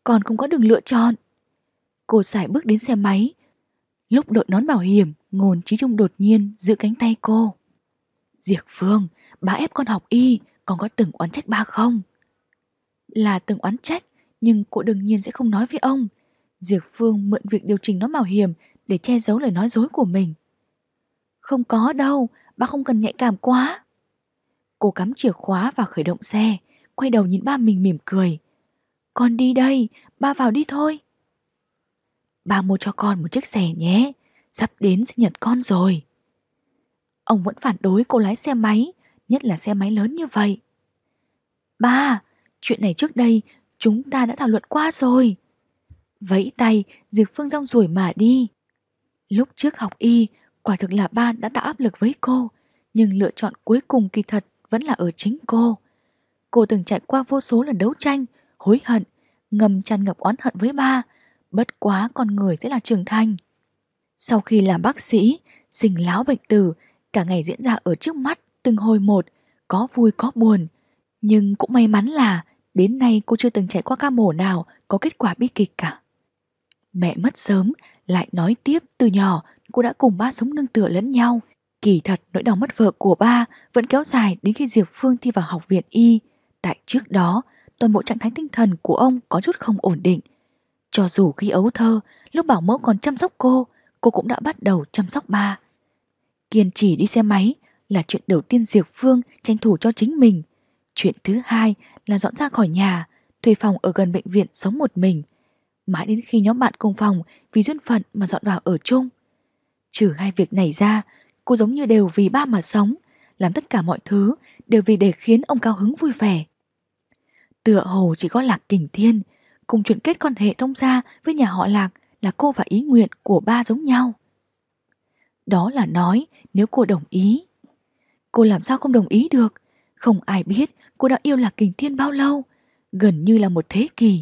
Con không có đường lựa chọn. Cô sải bước đến xe máy. Lúc đội nón bảo hiểm, Ngôn Chí Trung đột nhiên giữ cánh tay cô. Diệp Phương, ba ép con học y, con có từng oán trách ba không? Là từng oán trách, nhưng cô đương nhiên sẽ không nói với ông. Diệp Phương mượn việc điều chỉnh nón bảo hiểm để che giấu lời nói dối của mình. Không có đâu, ba không cần nhạy cảm quá. Cô cắm chìa khóa và khởi động xe, quay đầu nhìn ba mình mỉm cười. Con đi đây, ba vào đi thôi. Ba mua cho con một chiếc xe nhé, sắp đến sinh nhật con rồi. Ông vẫn phản đối cô lái xe máy, nhất là xe máy lớn như vậy. Ba, chuyện này trước đây chúng ta đã thảo luận qua rồi. Vẫy tay, Diệp Phương rong ruổi mà đi. Lúc trước học y, quả thực là ba đã tạo áp lực với cô, nhưng lựa chọn cuối cùng kỳ thật vẫn là ở chính cô. Cô từng trải qua vô số lần đấu tranh, hối hận, ngầm tràn ngập oán hận với ba, bất quá con người sẽ là trưởng thành. Sau khi làm bác sĩ, sinh lão bệnh tử, cả ngày diễn ra ở trước mắt từng hồi một, có vui có buồn. Nhưng cũng may mắn là đến nay cô chưa từng trải qua ca mổ nào có kết quả bi kịch cả. Mẹ mất sớm, lại nói tiếp từ nhỏ cô đã cùng ba sống nương tựa lẫn nhau. Kỳ thật nỗi đau mất vợ của ba vẫn kéo dài đến khi Diệp Phương thi vào học viện y. Tại trước đó, toàn bộ trạng thái tinh thần của ông có chút không ổn định. Cho dù khi ấu thơ, lúc bảo mẫu còn chăm sóc cô cũng đã bắt đầu chăm sóc ba. Kiên trì đi xe máy là chuyện đầu tiên Diệp Phương tranh thủ cho chính mình. Chuyện thứ hai là dọn ra khỏi nhà, thuê phòng ở gần bệnh viện sống một mình. Mãi đến khi nhóm bạn cùng phòng vì duyên phận mà dọn vào ở chung. Trừ hai việc này ra, cô giống như đều vì ba mà sống, làm tất cả mọi thứ đều vì để khiến ông cao hứng vui vẻ. Tựa hồ chỉ có Lạc Kình Thiên cùng chuyện kết quan hệ thông gia với nhà họ Lạc là cô và ý nguyện của ba giống nhau. Đó là nói nếu cô đồng ý. Cô làm sao không đồng ý được? Không ai biết cô đã yêu Lạc Kình Thiên bao lâu, gần như là một thế kỷ.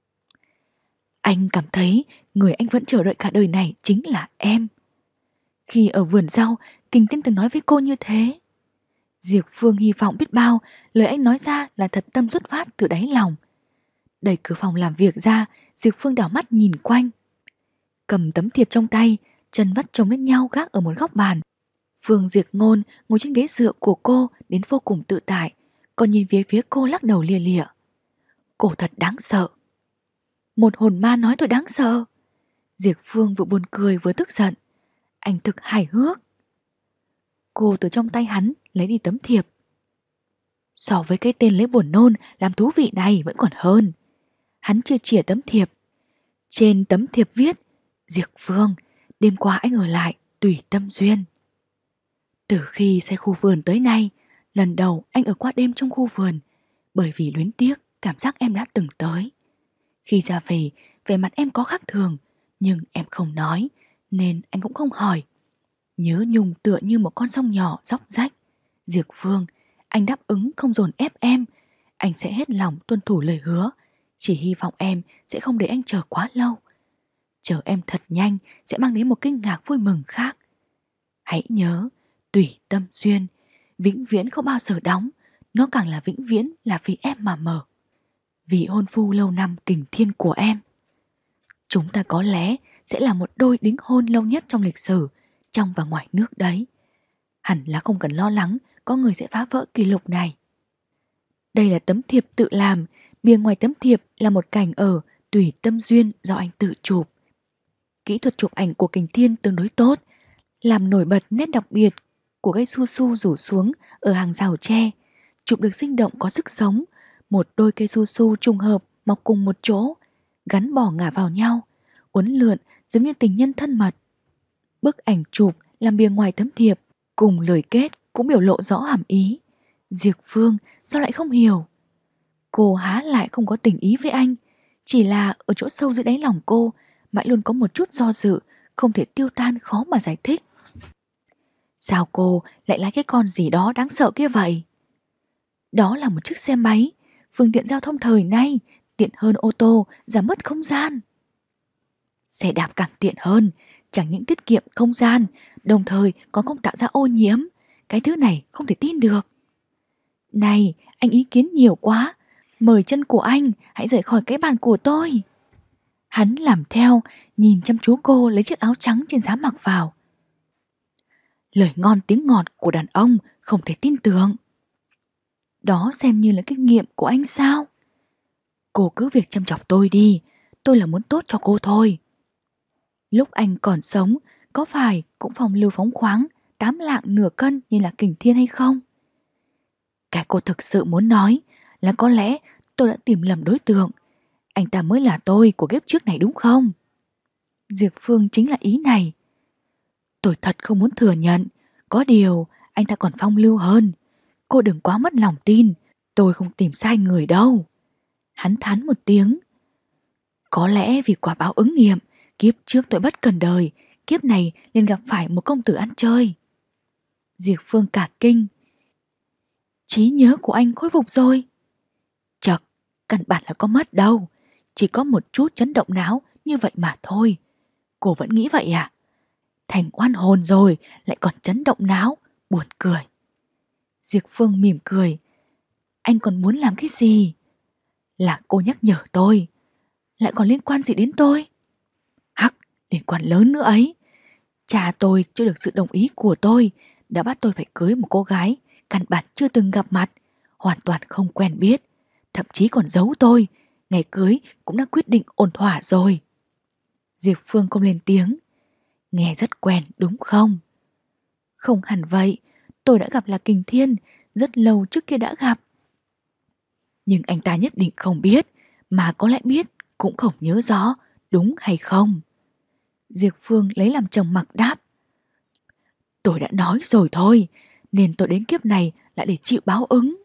Anh cảm thấy người anh vẫn chờ đợi cả đời này chính là em. Khi ở vườn rau, Kình Thiên từng nói với cô như thế. Diệp Phương hy vọng biết bao lời anh nói ra là thật tâm xuất phát từ đáy lòng. Đẩy cửa phòng làm việc ra, Diệp Phương đảo mắt nhìn quanh. Cầm tấm thiệp trong tay, chân vắt chồng lên nhau gác ở một góc bàn. Phương Diệp Ngôn ngồi trên ghế dựa của cô đến vô cùng tự tại, còn nhìn về phía cô lắc đầu lia lịa. Cô thật đáng sợ. Một hồn ma nói tôi đáng sợ. Diệp Phương vừa buồn cười vừa tức giận. Anh thực hài hước. Cô từ trong tay hắn lấy đi tấm thiệp. So với cái tên lấy buồn nôn làm thú vị này vẫn còn hơn. Hắn chưa chìa tấm thiệp. Trên tấm thiệp viết: Diệp Phương, đêm qua anh ở lại tùy tâm duyên. Từ khi xây khu vườn tới nay, lần đầu anh ở qua đêm trong khu vườn, bởi vì luyến tiếc cảm giác em đã từng tới. Khi ra về, vẻ mặt em có khác thường, nhưng em không nói, nên anh cũng không hỏi. Nhớ nhung tựa như một con sông nhỏ róc rách. Diệp Phương, anh đáp ứng không dồn ép em. Anh sẽ hết lòng tuân thủ lời hứa. Chỉ hy vọng em sẽ không để anh chờ quá lâu. Chờ em thật nhanh sẽ mang đến một kinh ngạc vui mừng khác. Hãy nhớ, tùy tâm duyên, vĩnh viễn không bao giờ đóng. Nó càng là vĩnh viễn là vì em mà mở. Vì hôn phu lâu năm Kình Thiên của em. Chúng ta có lẽ sẽ là một đôi đính hôn lâu nhất trong lịch sử, trong và ngoài nước đấy. Hẳn là không cần lo lắng có người sẽ phá vỡ kỷ lục này. Đây là tấm thiệp tự làm, bìa ngoài tấm thiệp là một cảnh ở tùy tâm duyên do anh tự chụp. Kỹ thuật chụp ảnh của Kình Thiên tương đối tốt, làm nổi bật nét đặc biệt của cây su su rủ xuống ở hàng rào tre, chụp được sinh động có sức sống. Một đôi cây su su trùng hợp mọc cùng một chỗ, gắn bó ngả vào nhau, uốn lượn giống như tình nhân thân mật. Bức ảnh chụp làm bìa ngoài tấm thiệp cùng lời kết cũng biểu lộ rõ hàm ý. Diệp Phương sao lại không hiểu? Cô há lại không có tình ý với anh, chỉ là ở chỗ sâu dưới đáy lòng cô mãi luôn có một chút do dự, không thể tiêu tan, khó mà giải thích. Sao cô lại lái cái con gì đó đáng sợ kia vậy? Đó là một chiếc xe máy, phương tiện giao thông thời nay, tiện hơn ô tô, giảm mất không gian. Xe đạp càng tiện hơn, chẳng những tiết kiệm không gian, đồng thời còn không tạo ra ô nhiễm. Cái thứ này không thể tin được. Này, anh ý kiến nhiều quá. Mời chân của anh hãy rời khỏi cái bàn của tôi. Hắn làm theo, nhìn chăm chú cô lấy chiếc áo trắng trên giá mặc vào. Lời ngon tiếng ngọt của đàn ông không thể tin tưởng. Đó xem như là kinh nghiệm của anh sao? Cô cứ việc chăm chọc tôi đi, tôi là muốn tốt cho cô thôi. Lúc anh còn sống, có phải cũng phong lưu phóng khoáng, 8 lạng nửa cân như là Kình Thiên hay không? Cái cô thực sự muốn nói là có lẽ tôi đã tìm lầm đối tượng. Anh ta mới là tôi của kiếp trước này đúng không? Diệp Phương chính là ý này. Tôi thật không muốn thừa nhận, có điều anh ta còn phong lưu hơn. Cô đừng quá mất lòng tin, tôi không tìm sai người đâu. Hắn thán một tiếng. Có lẽ vì quả báo ứng nghiệm, kiếp trước tôi bất cần đời, kiếp này nên gặp phải một công tử ăn chơi. Diệp Phương cả kinh. Trí nhớ của anh khôi phục rồi. Chật, căn bản là có mất đâu, chỉ có một chút chấn động não như vậy mà thôi. Cô vẫn nghĩ vậy à? Thành oan hồn rồi lại còn chấn động não, buồn cười. Diệp Phương mỉm cười. Anh còn muốn làm cái gì? Là cô nhắc nhở tôi. Lại còn liên quan gì đến tôi? Hắc, liên quan lớn nữa ấy. Cha tôi chưa được sự đồng ý của tôi đã bắt tôi phải cưới một cô gái căn bản chưa từng gặp mặt, hoàn toàn không quen biết, thậm chí còn giấu tôi. Ngày cưới cũng đã quyết định ổn thỏa rồi. Diệp Phương không lên tiếng. Nghe rất quen đúng không? Không hẳn vậy, tôi đã gặp là Kình Thiên, rất lâu trước kia đã gặp. Nhưng anh ta nhất định không biết, mà có lẽ biết cũng không nhớ rõ, đúng hay không? Diệp Phương lấy làm chồng mặc đáp. Tôi đã nói rồi thôi, nên tôi đến kiếp này là để chịu báo ứng.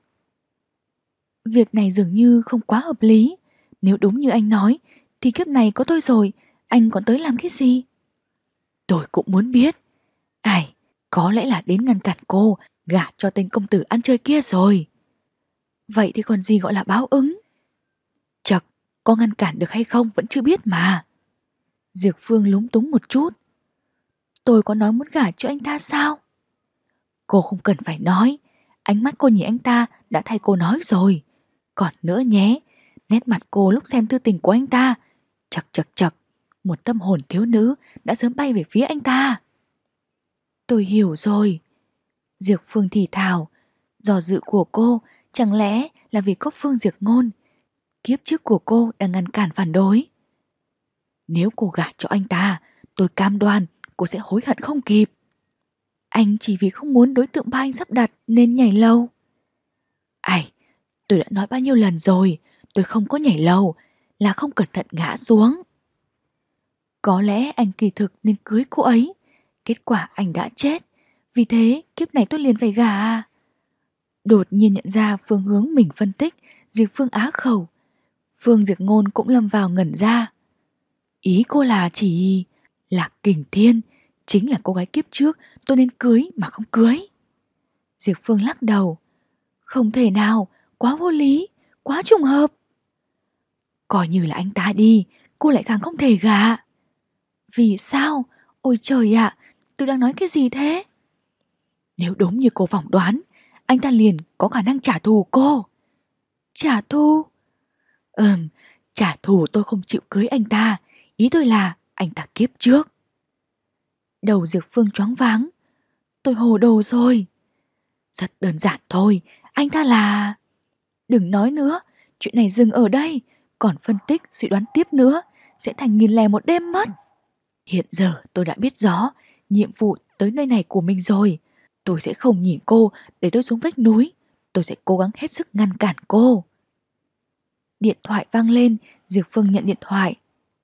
Việc này dường như không quá hợp lý. Nếu đúng như anh nói, thì kiếp này có tôi rồi, anh còn tới làm cái gì? Tôi cũng muốn biết. Ai, có lẽ là đến ngăn cản cô gả cho tên công tử ăn chơi kia rồi. Vậy thì còn gì gọi là báo ứng? Chật, có ngăn cản được hay không vẫn chưa biết mà. Diệp Phương lúng túng một chút. Tôi có nói muốn gả cho anh ta sao? Cô không cần phải nói, ánh mắt cô nhìn anh ta đã thay cô nói rồi. Còn nữa nhé, nét mặt cô lúc xem thư tình của anh ta, chật chật chật, một tâm hồn thiếu nữ đã sớm bay về phía anh ta. Tôi hiểu rồi. Diệp Phương thì thào, do dự của cô chẳng lẽ là vì có Phương Diệp Ngôn, kiếp trước của cô đang ngăn cản phản đối. Nếu cô gả cho anh ta, tôi cam đoan cô sẽ hối hận không kịp. Anh chỉ vì không muốn đối tượng ba anh sắp đặt nên nhảy lầu. Ai, tôi đã nói bao nhiêu lần rồi, tôi không có nhảy lầu, là không cẩn thận ngã xuống. Có lẽ anh kỳ thực nên cưới cô ấy, kết quả anh đã chết, vì thế kiếp này tôi liền phải gả. Đột nhiên nhận ra phương hướng mình phân tích, Diệp Phương á khẩu. Phương Diệp Ngôn cũng lâm vào ngẩn ra. Ý cô là chỉ là Kình Thiên chính là cô gái kiếp trước tôi nên cưới mà không cưới. Diệp Phương lắc đầu. Không thể nào, quá vô lý, quá trùng hợp. Coi như là anh ta đi, cô lại càng không thể gả. Vì sao? Ôi trời ạ, tôi đang nói cái gì thế? Nếu đúng như cô phỏng đoán, anh ta liền có khả năng trả thù cô. Trả thù? Trả thù tôi không chịu cưới anh ta. Ý tôi là anh ta kiếp trước. Đầu Diệp Phương choáng váng. Tôi hồ đồ rồi. Rất đơn giản thôi, anh ta là... Đừng nói nữa, chuyện này dừng ở đây. Còn phân tích, suy đoán tiếp nữa sẽ thành nghìn lẻ một đêm mất. Hiện giờ tôi đã biết rõ nhiệm vụ tới nơi này của mình rồi. Tôi sẽ không nhìn cô để tôi xuống vách núi. Tôi sẽ cố gắng hết sức ngăn cản cô. Điện thoại vang lên, Diệp Phương nhận điện thoại.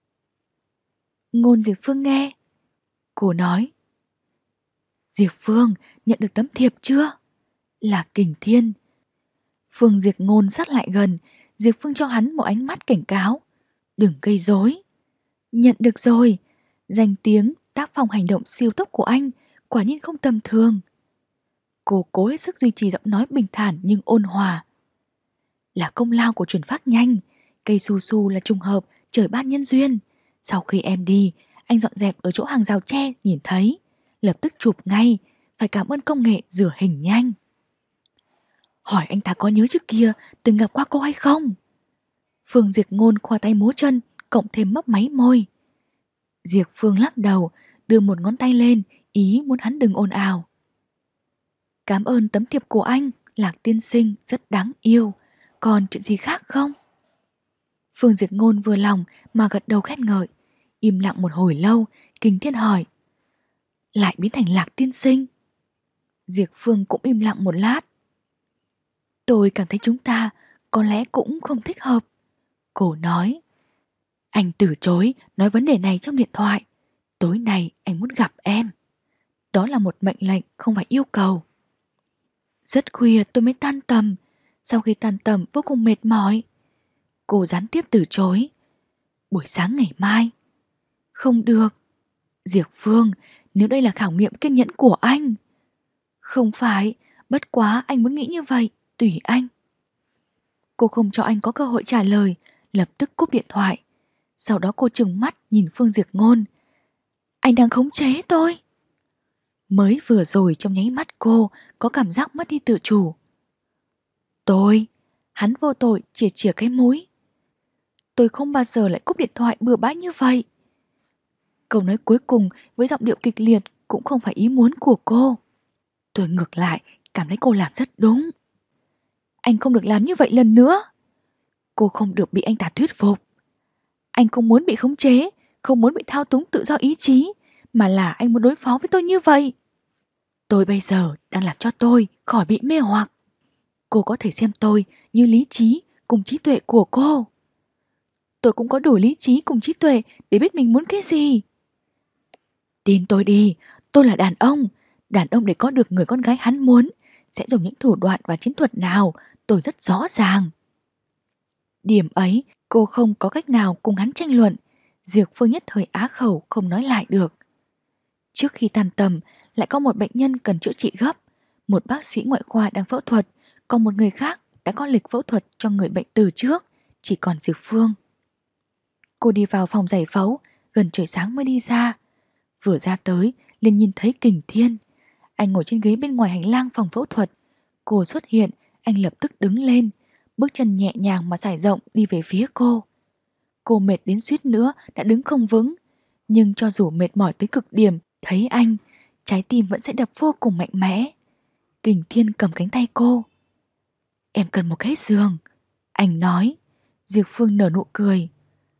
Ngôn Diệp Phương nghe. Cô nói. Diệp Phương, nhận được tấm thiệp chưa? Là Kình Thiên. Phương Diệp Ngôn sát lại gần, Diệp Phương cho hắn một ánh mắt cảnh cáo. Đừng gây rối. Nhận được rồi. Danh tiếng, tác phong hành động siêu tốc của anh quả nhiên không tầm thường. Cô cố hết sức duy trì giọng nói bình thản nhưng ôn hòa. Là công lao của chuyển phát nhanh. Cây su su là trùng hợp, trời ban nhân duyên. Sau khi em đi, anh dọn dẹp ở chỗ hàng rào tre nhìn thấy, lập tức chụp ngay, phải cảm ơn công nghệ rửa hình nhanh. Hỏi anh ta có nhớ trước kia từng gặp qua cô hay không? Phương Diệp Ngôn khoa tay múa chân, cộng thêm mấp máy môi. Diệp Phương lắc đầu, đưa một ngón tay lên, ý muốn hắn đừng ồn ào. Cảm ơn tấm thiệp của anh, Lạc tiên sinh rất đáng yêu. Còn chuyện gì khác không? Phương Diệt Ngôn vừa lòng mà gật đầu khen ngợi. Im lặng một hồi lâu, Kình Thiên hỏi. Lại biến thành Lạc tiên sinh? Diệp Phương cũng im lặng một lát. Tôi cảm thấy chúng ta có lẽ cũng không thích hợp. Cô nói. Anh từ chối nói vấn đề này trong điện thoại. Tối nay anh muốn gặp em. Đó là một mệnh lệnh, không phải yêu cầu. Rất khuya tôi mới tan tầm. Sau khi tan tầm vô cùng mệt mỏi. Cô gián tiếp từ chối. Buổi sáng ngày mai. Không được. Diệp Phương, nếu đây là khảo nghiệm kiên nhẫn của anh. Không phải, bất quá anh muốn nghĩ như vậy, tùy anh. Cô không cho anh có cơ hội trả lời, lập tức cúp điện thoại. Sau đó cô trừng mắt nhìn Phương Diệt Ngôn. Anh đang khống chế tôi. Mới vừa rồi trong nháy mắt cô có cảm giác mất đi tự chủ. Hắn vô tội chìa chìa cái mũi. Tôi không bao giờ lại cúp điện thoại bừa bãi như vậy. Câu nói cuối cùng với giọng điệu kịch liệt cũng không phải ý muốn của cô. Tôi ngược lại cảm thấy cô làm rất đúng. Anh không được làm như vậy lần nữa. Cô không được bị anh ta thuyết phục. Anh không muốn bị khống chế, không muốn bị thao túng tự do ý chí, mà là anh muốn đối phó với tôi như vậy. Tôi bây giờ đang làm cho tôi khỏi bị mê hoặc. Cô có thể xem tôi như lý trí cùng trí tuệ của cô. Tôi cũng có đủ lý trí cùng trí tuệ để biết mình muốn cái gì. Tin tôi đi, tôi là đàn ông. Đàn ông để có được người con gái hắn muốn sẽ dùng những thủ đoạn và chiến thuật nào, tôi rất rõ ràng. Điểm ấy cô không có cách nào cùng hắn tranh luận. Diệp Phương nhất thời á khẩu không nói lại được. Trước khi tan tầm lại có một bệnh nhân cần chữa trị gấp. Một bác sĩ ngoại khoa đang phẫu thuật, còn một người khác đã có lịch phẫu thuật cho người bệnh từ trước. Chỉ còn Diệp Phương. Cô đi vào phòng giải phẫu, gần trời sáng mới đi ra. Vừa ra tới liền nhìn thấy Kình Thiên. Anh ngồi trên ghế bên ngoài hành lang phòng phẫu thuật. Cô xuất hiện, anh lập tức đứng lên, bước chân nhẹ nhàng mà trải rộng đi về phía cô. Cô mệt đến suýt nữa đã đứng không vững. Nhưng cho dù mệt mỏi tới cực điểm, thấy anh, trái tim vẫn sẽ đập vô cùng mạnh mẽ. Kình Thiên cầm cánh tay cô. Em cần một cái giường, anh nói. Diệp Phương nở nụ cười.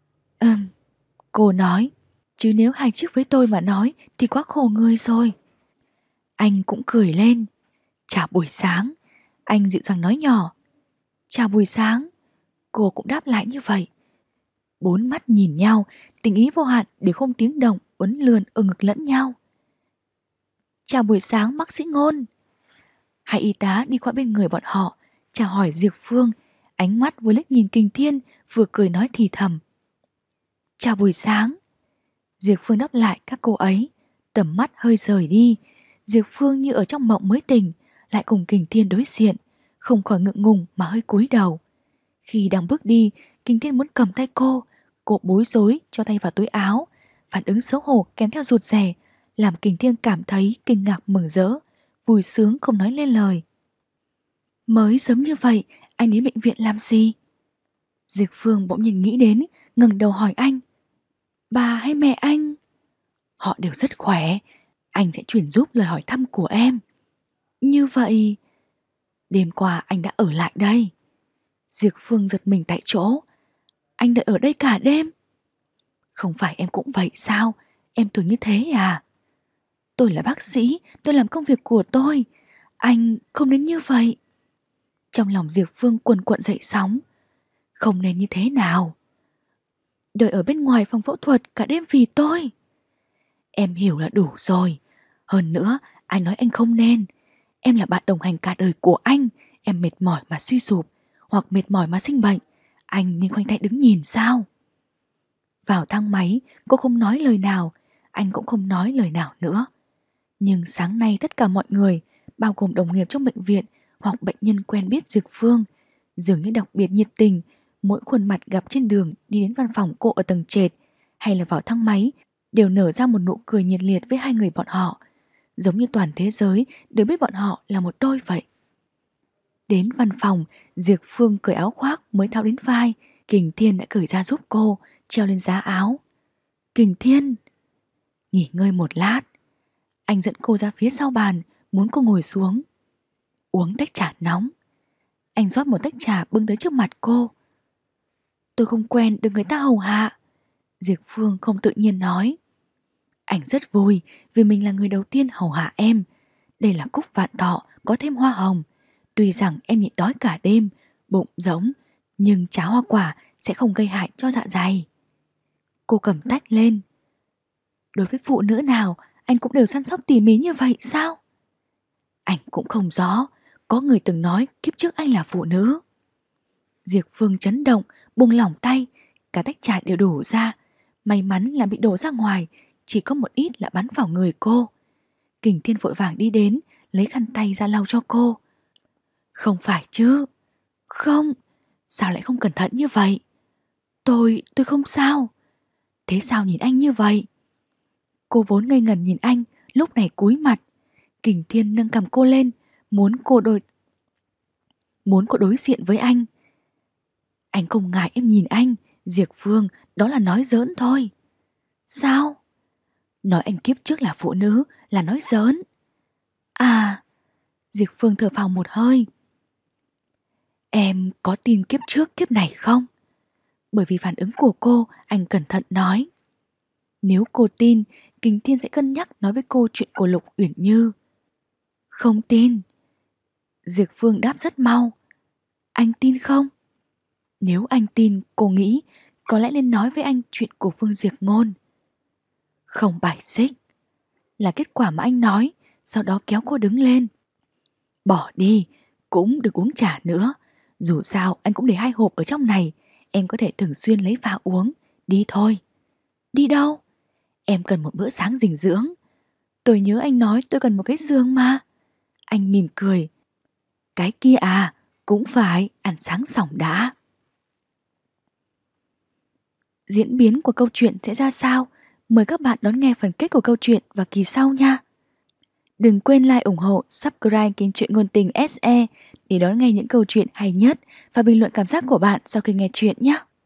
Cô nói. Chứ nếu hai chiếc với tôi mà nói thì quá khổ người rồi. Anh cũng cười lên. Chào buổi sáng. Anh dịu dàng nói nhỏ. Chào buổi sáng. Cô cũng đáp lại như vậy. Bốn mắt nhìn nhau, tình ý vô hạn để không tiếng động uốn lượn ở ngực lẫn nhau. Chào buổi sáng bác sĩ Ngôn. Hai y tá đi qua bên người bọn họ, chào hỏi Diệp Phương, ánh mắt vừa liếc nhìn Kình Thiên, vừa cười nói thì thầm. Chào buổi sáng. Diệp Phương đáp lại các cô ấy, tầm mắt hơi rời đi. Diệp Phương như ở trong mộng mới tỉnh, lại cùng Kình Thiên đối diện, không khỏi ngượng ngùng mà hơi cúi đầu. Khi đang bước đi, Kình Thiên muốn cầm tay cô bối rối cho tay vào túi áo, phản ứng xấu hổ kèm theo rụt rè, làm Kình Thiên cảm thấy kinh ngạc mừng rỡ, vui sướng không nói lên lời. Mới sớm như vậy, anh đến bệnh viện làm gì? Diệp Phương bỗng nhiên nghĩ đến, ngẩng đầu hỏi anh. Bà hay mẹ anh? Họ đều rất khỏe, anh sẽ chuyển giúp lời hỏi thăm của em. Như vậy, đêm qua anh đã ở lại đây. Diệp Phương giật mình tại chỗ. Anh đợi ở đây cả đêm? Không phải em cũng vậy sao? Em tưởng như thế à? Tôi là bác sĩ, tôi làm công việc của tôi. Anh không nên như vậy. Trong lòng Diệp Phương cuồn cuộn dậy sóng. Không nên như thế nào? Đợi ở bên ngoài phòng phẫu thuật cả đêm vì tôi. Em hiểu là đủ rồi. Hơn nữa, anh nói anh không nên. Em là bạn đồng hành cả đời của anh. Em mệt mỏi mà suy sụp, hoặc mệt mỏi mà sinh bệnh, anh nên khoanh tay đứng nhìn sao? Vào thang máy, cô không nói lời nào, anh cũng không nói lời nào nữa. Nhưng sáng nay tất cả mọi người, bao gồm đồng nghiệp trong bệnh viện hoặc bệnh nhân quen biết Diệp Phương, dường như đặc biệt nhiệt tình. Mỗi khuôn mặt gặp trên đường đi đến văn phòng cô ở tầng trệt hay là vào thang máy đều nở ra một nụ cười nhiệt liệt với hai người bọn họ, giống như toàn thế giới đều biết bọn họ là một đôi vậy. Đến văn phòng, Diệp Phương cởi áo khoác mới tháo đến vai, Kình Thiên đã cởi ra giúp cô, treo lên giá áo. Kình Thiên! Nghỉ ngơi một lát, anh dẫn cô ra phía sau bàn, muốn cô ngồi xuống. Uống tách trà nóng. Anh rót một tách trà bưng tới trước mặt cô. Tôi không quen được người ta hầu hạ. Diệp Phương không tự nhiên nói. Anh rất vui vì mình là người đầu tiên hầu hạ em. Đây là cúc vạn thọ có thêm hoa hồng. Tuy rằng em nhịn đói cả đêm, bụng rỗng, nhưng cháo hoa quả sẽ không gây hại cho dạ dày. Cô cầm tách lên. Đối với phụ nữ nào, anh cũng đều săn sóc tỉ mỉ như vậy sao? Anh cũng không rõ, có người từng nói kiếp trước anh là phụ nữ. Diệp Phương chấn động, buông lỏng tay, cả tách trà đều đổ ra. May mắn là bị đổ ra ngoài, chỉ có một ít là bắn vào người cô. Kình Thiên vội vàng đi đến, lấy khăn tay ra lau cho cô. Không phải chứ? Không, sao lại không cẩn thận như vậy? Tôi không sao. Thế sao nhìn anh như vậy? Cô vốn ngây ngẩn nhìn anh, lúc này cúi mặt. Kình Thiên nâng cằm cô lên, muốn cô đối diện với anh. Anh không ngại em nhìn anh, Diệp Phương, đó là nói giỡn thôi. Sao? Nói anh kiếp trước là phụ nữ là nói giỡn. À, Diệp Phương thở phào một hơi. Em có tin kiếp trước kiếp này không? Bởi vì phản ứng của cô, anh cẩn thận nói. Nếu cô tin, Kình Thiên sẽ cân nhắc nói với cô chuyện của Lục Uyển Như. Không tin. Diệp Phương đáp rất mau. Anh tin không? Nếu anh tin, cô nghĩ có lẽ nên nói với anh chuyện của Phương Diệp Ngôn. Không bài xích. Là kết quả mà anh nói, sau đó kéo cô đứng lên. Bỏ đi, cũng đừng uống trà nữa. Dù sao anh cũng để 2 hộp ở trong này, em có thể thường xuyên lấy pha uống. Đi thôi. Đi đâu? Em cần một bữa sáng dinh dưỡng. Tôi nhớ anh nói tôi cần một cái giường mà. Anh mỉm cười. Cái kia à, cũng phải ăn sáng xong đã. Diễn biến của câu chuyện sẽ ra sao? Mời các bạn đón nghe phần kết của câu chuyện vào kỳ sau nha. Đừng quên like, ủng hộ, subscribe kênh Chuyện Ngôn Tình SE để đón nghe những câu chuyện hay nhất và bình luận cảm giác của bạn sau khi nghe chuyện nhé.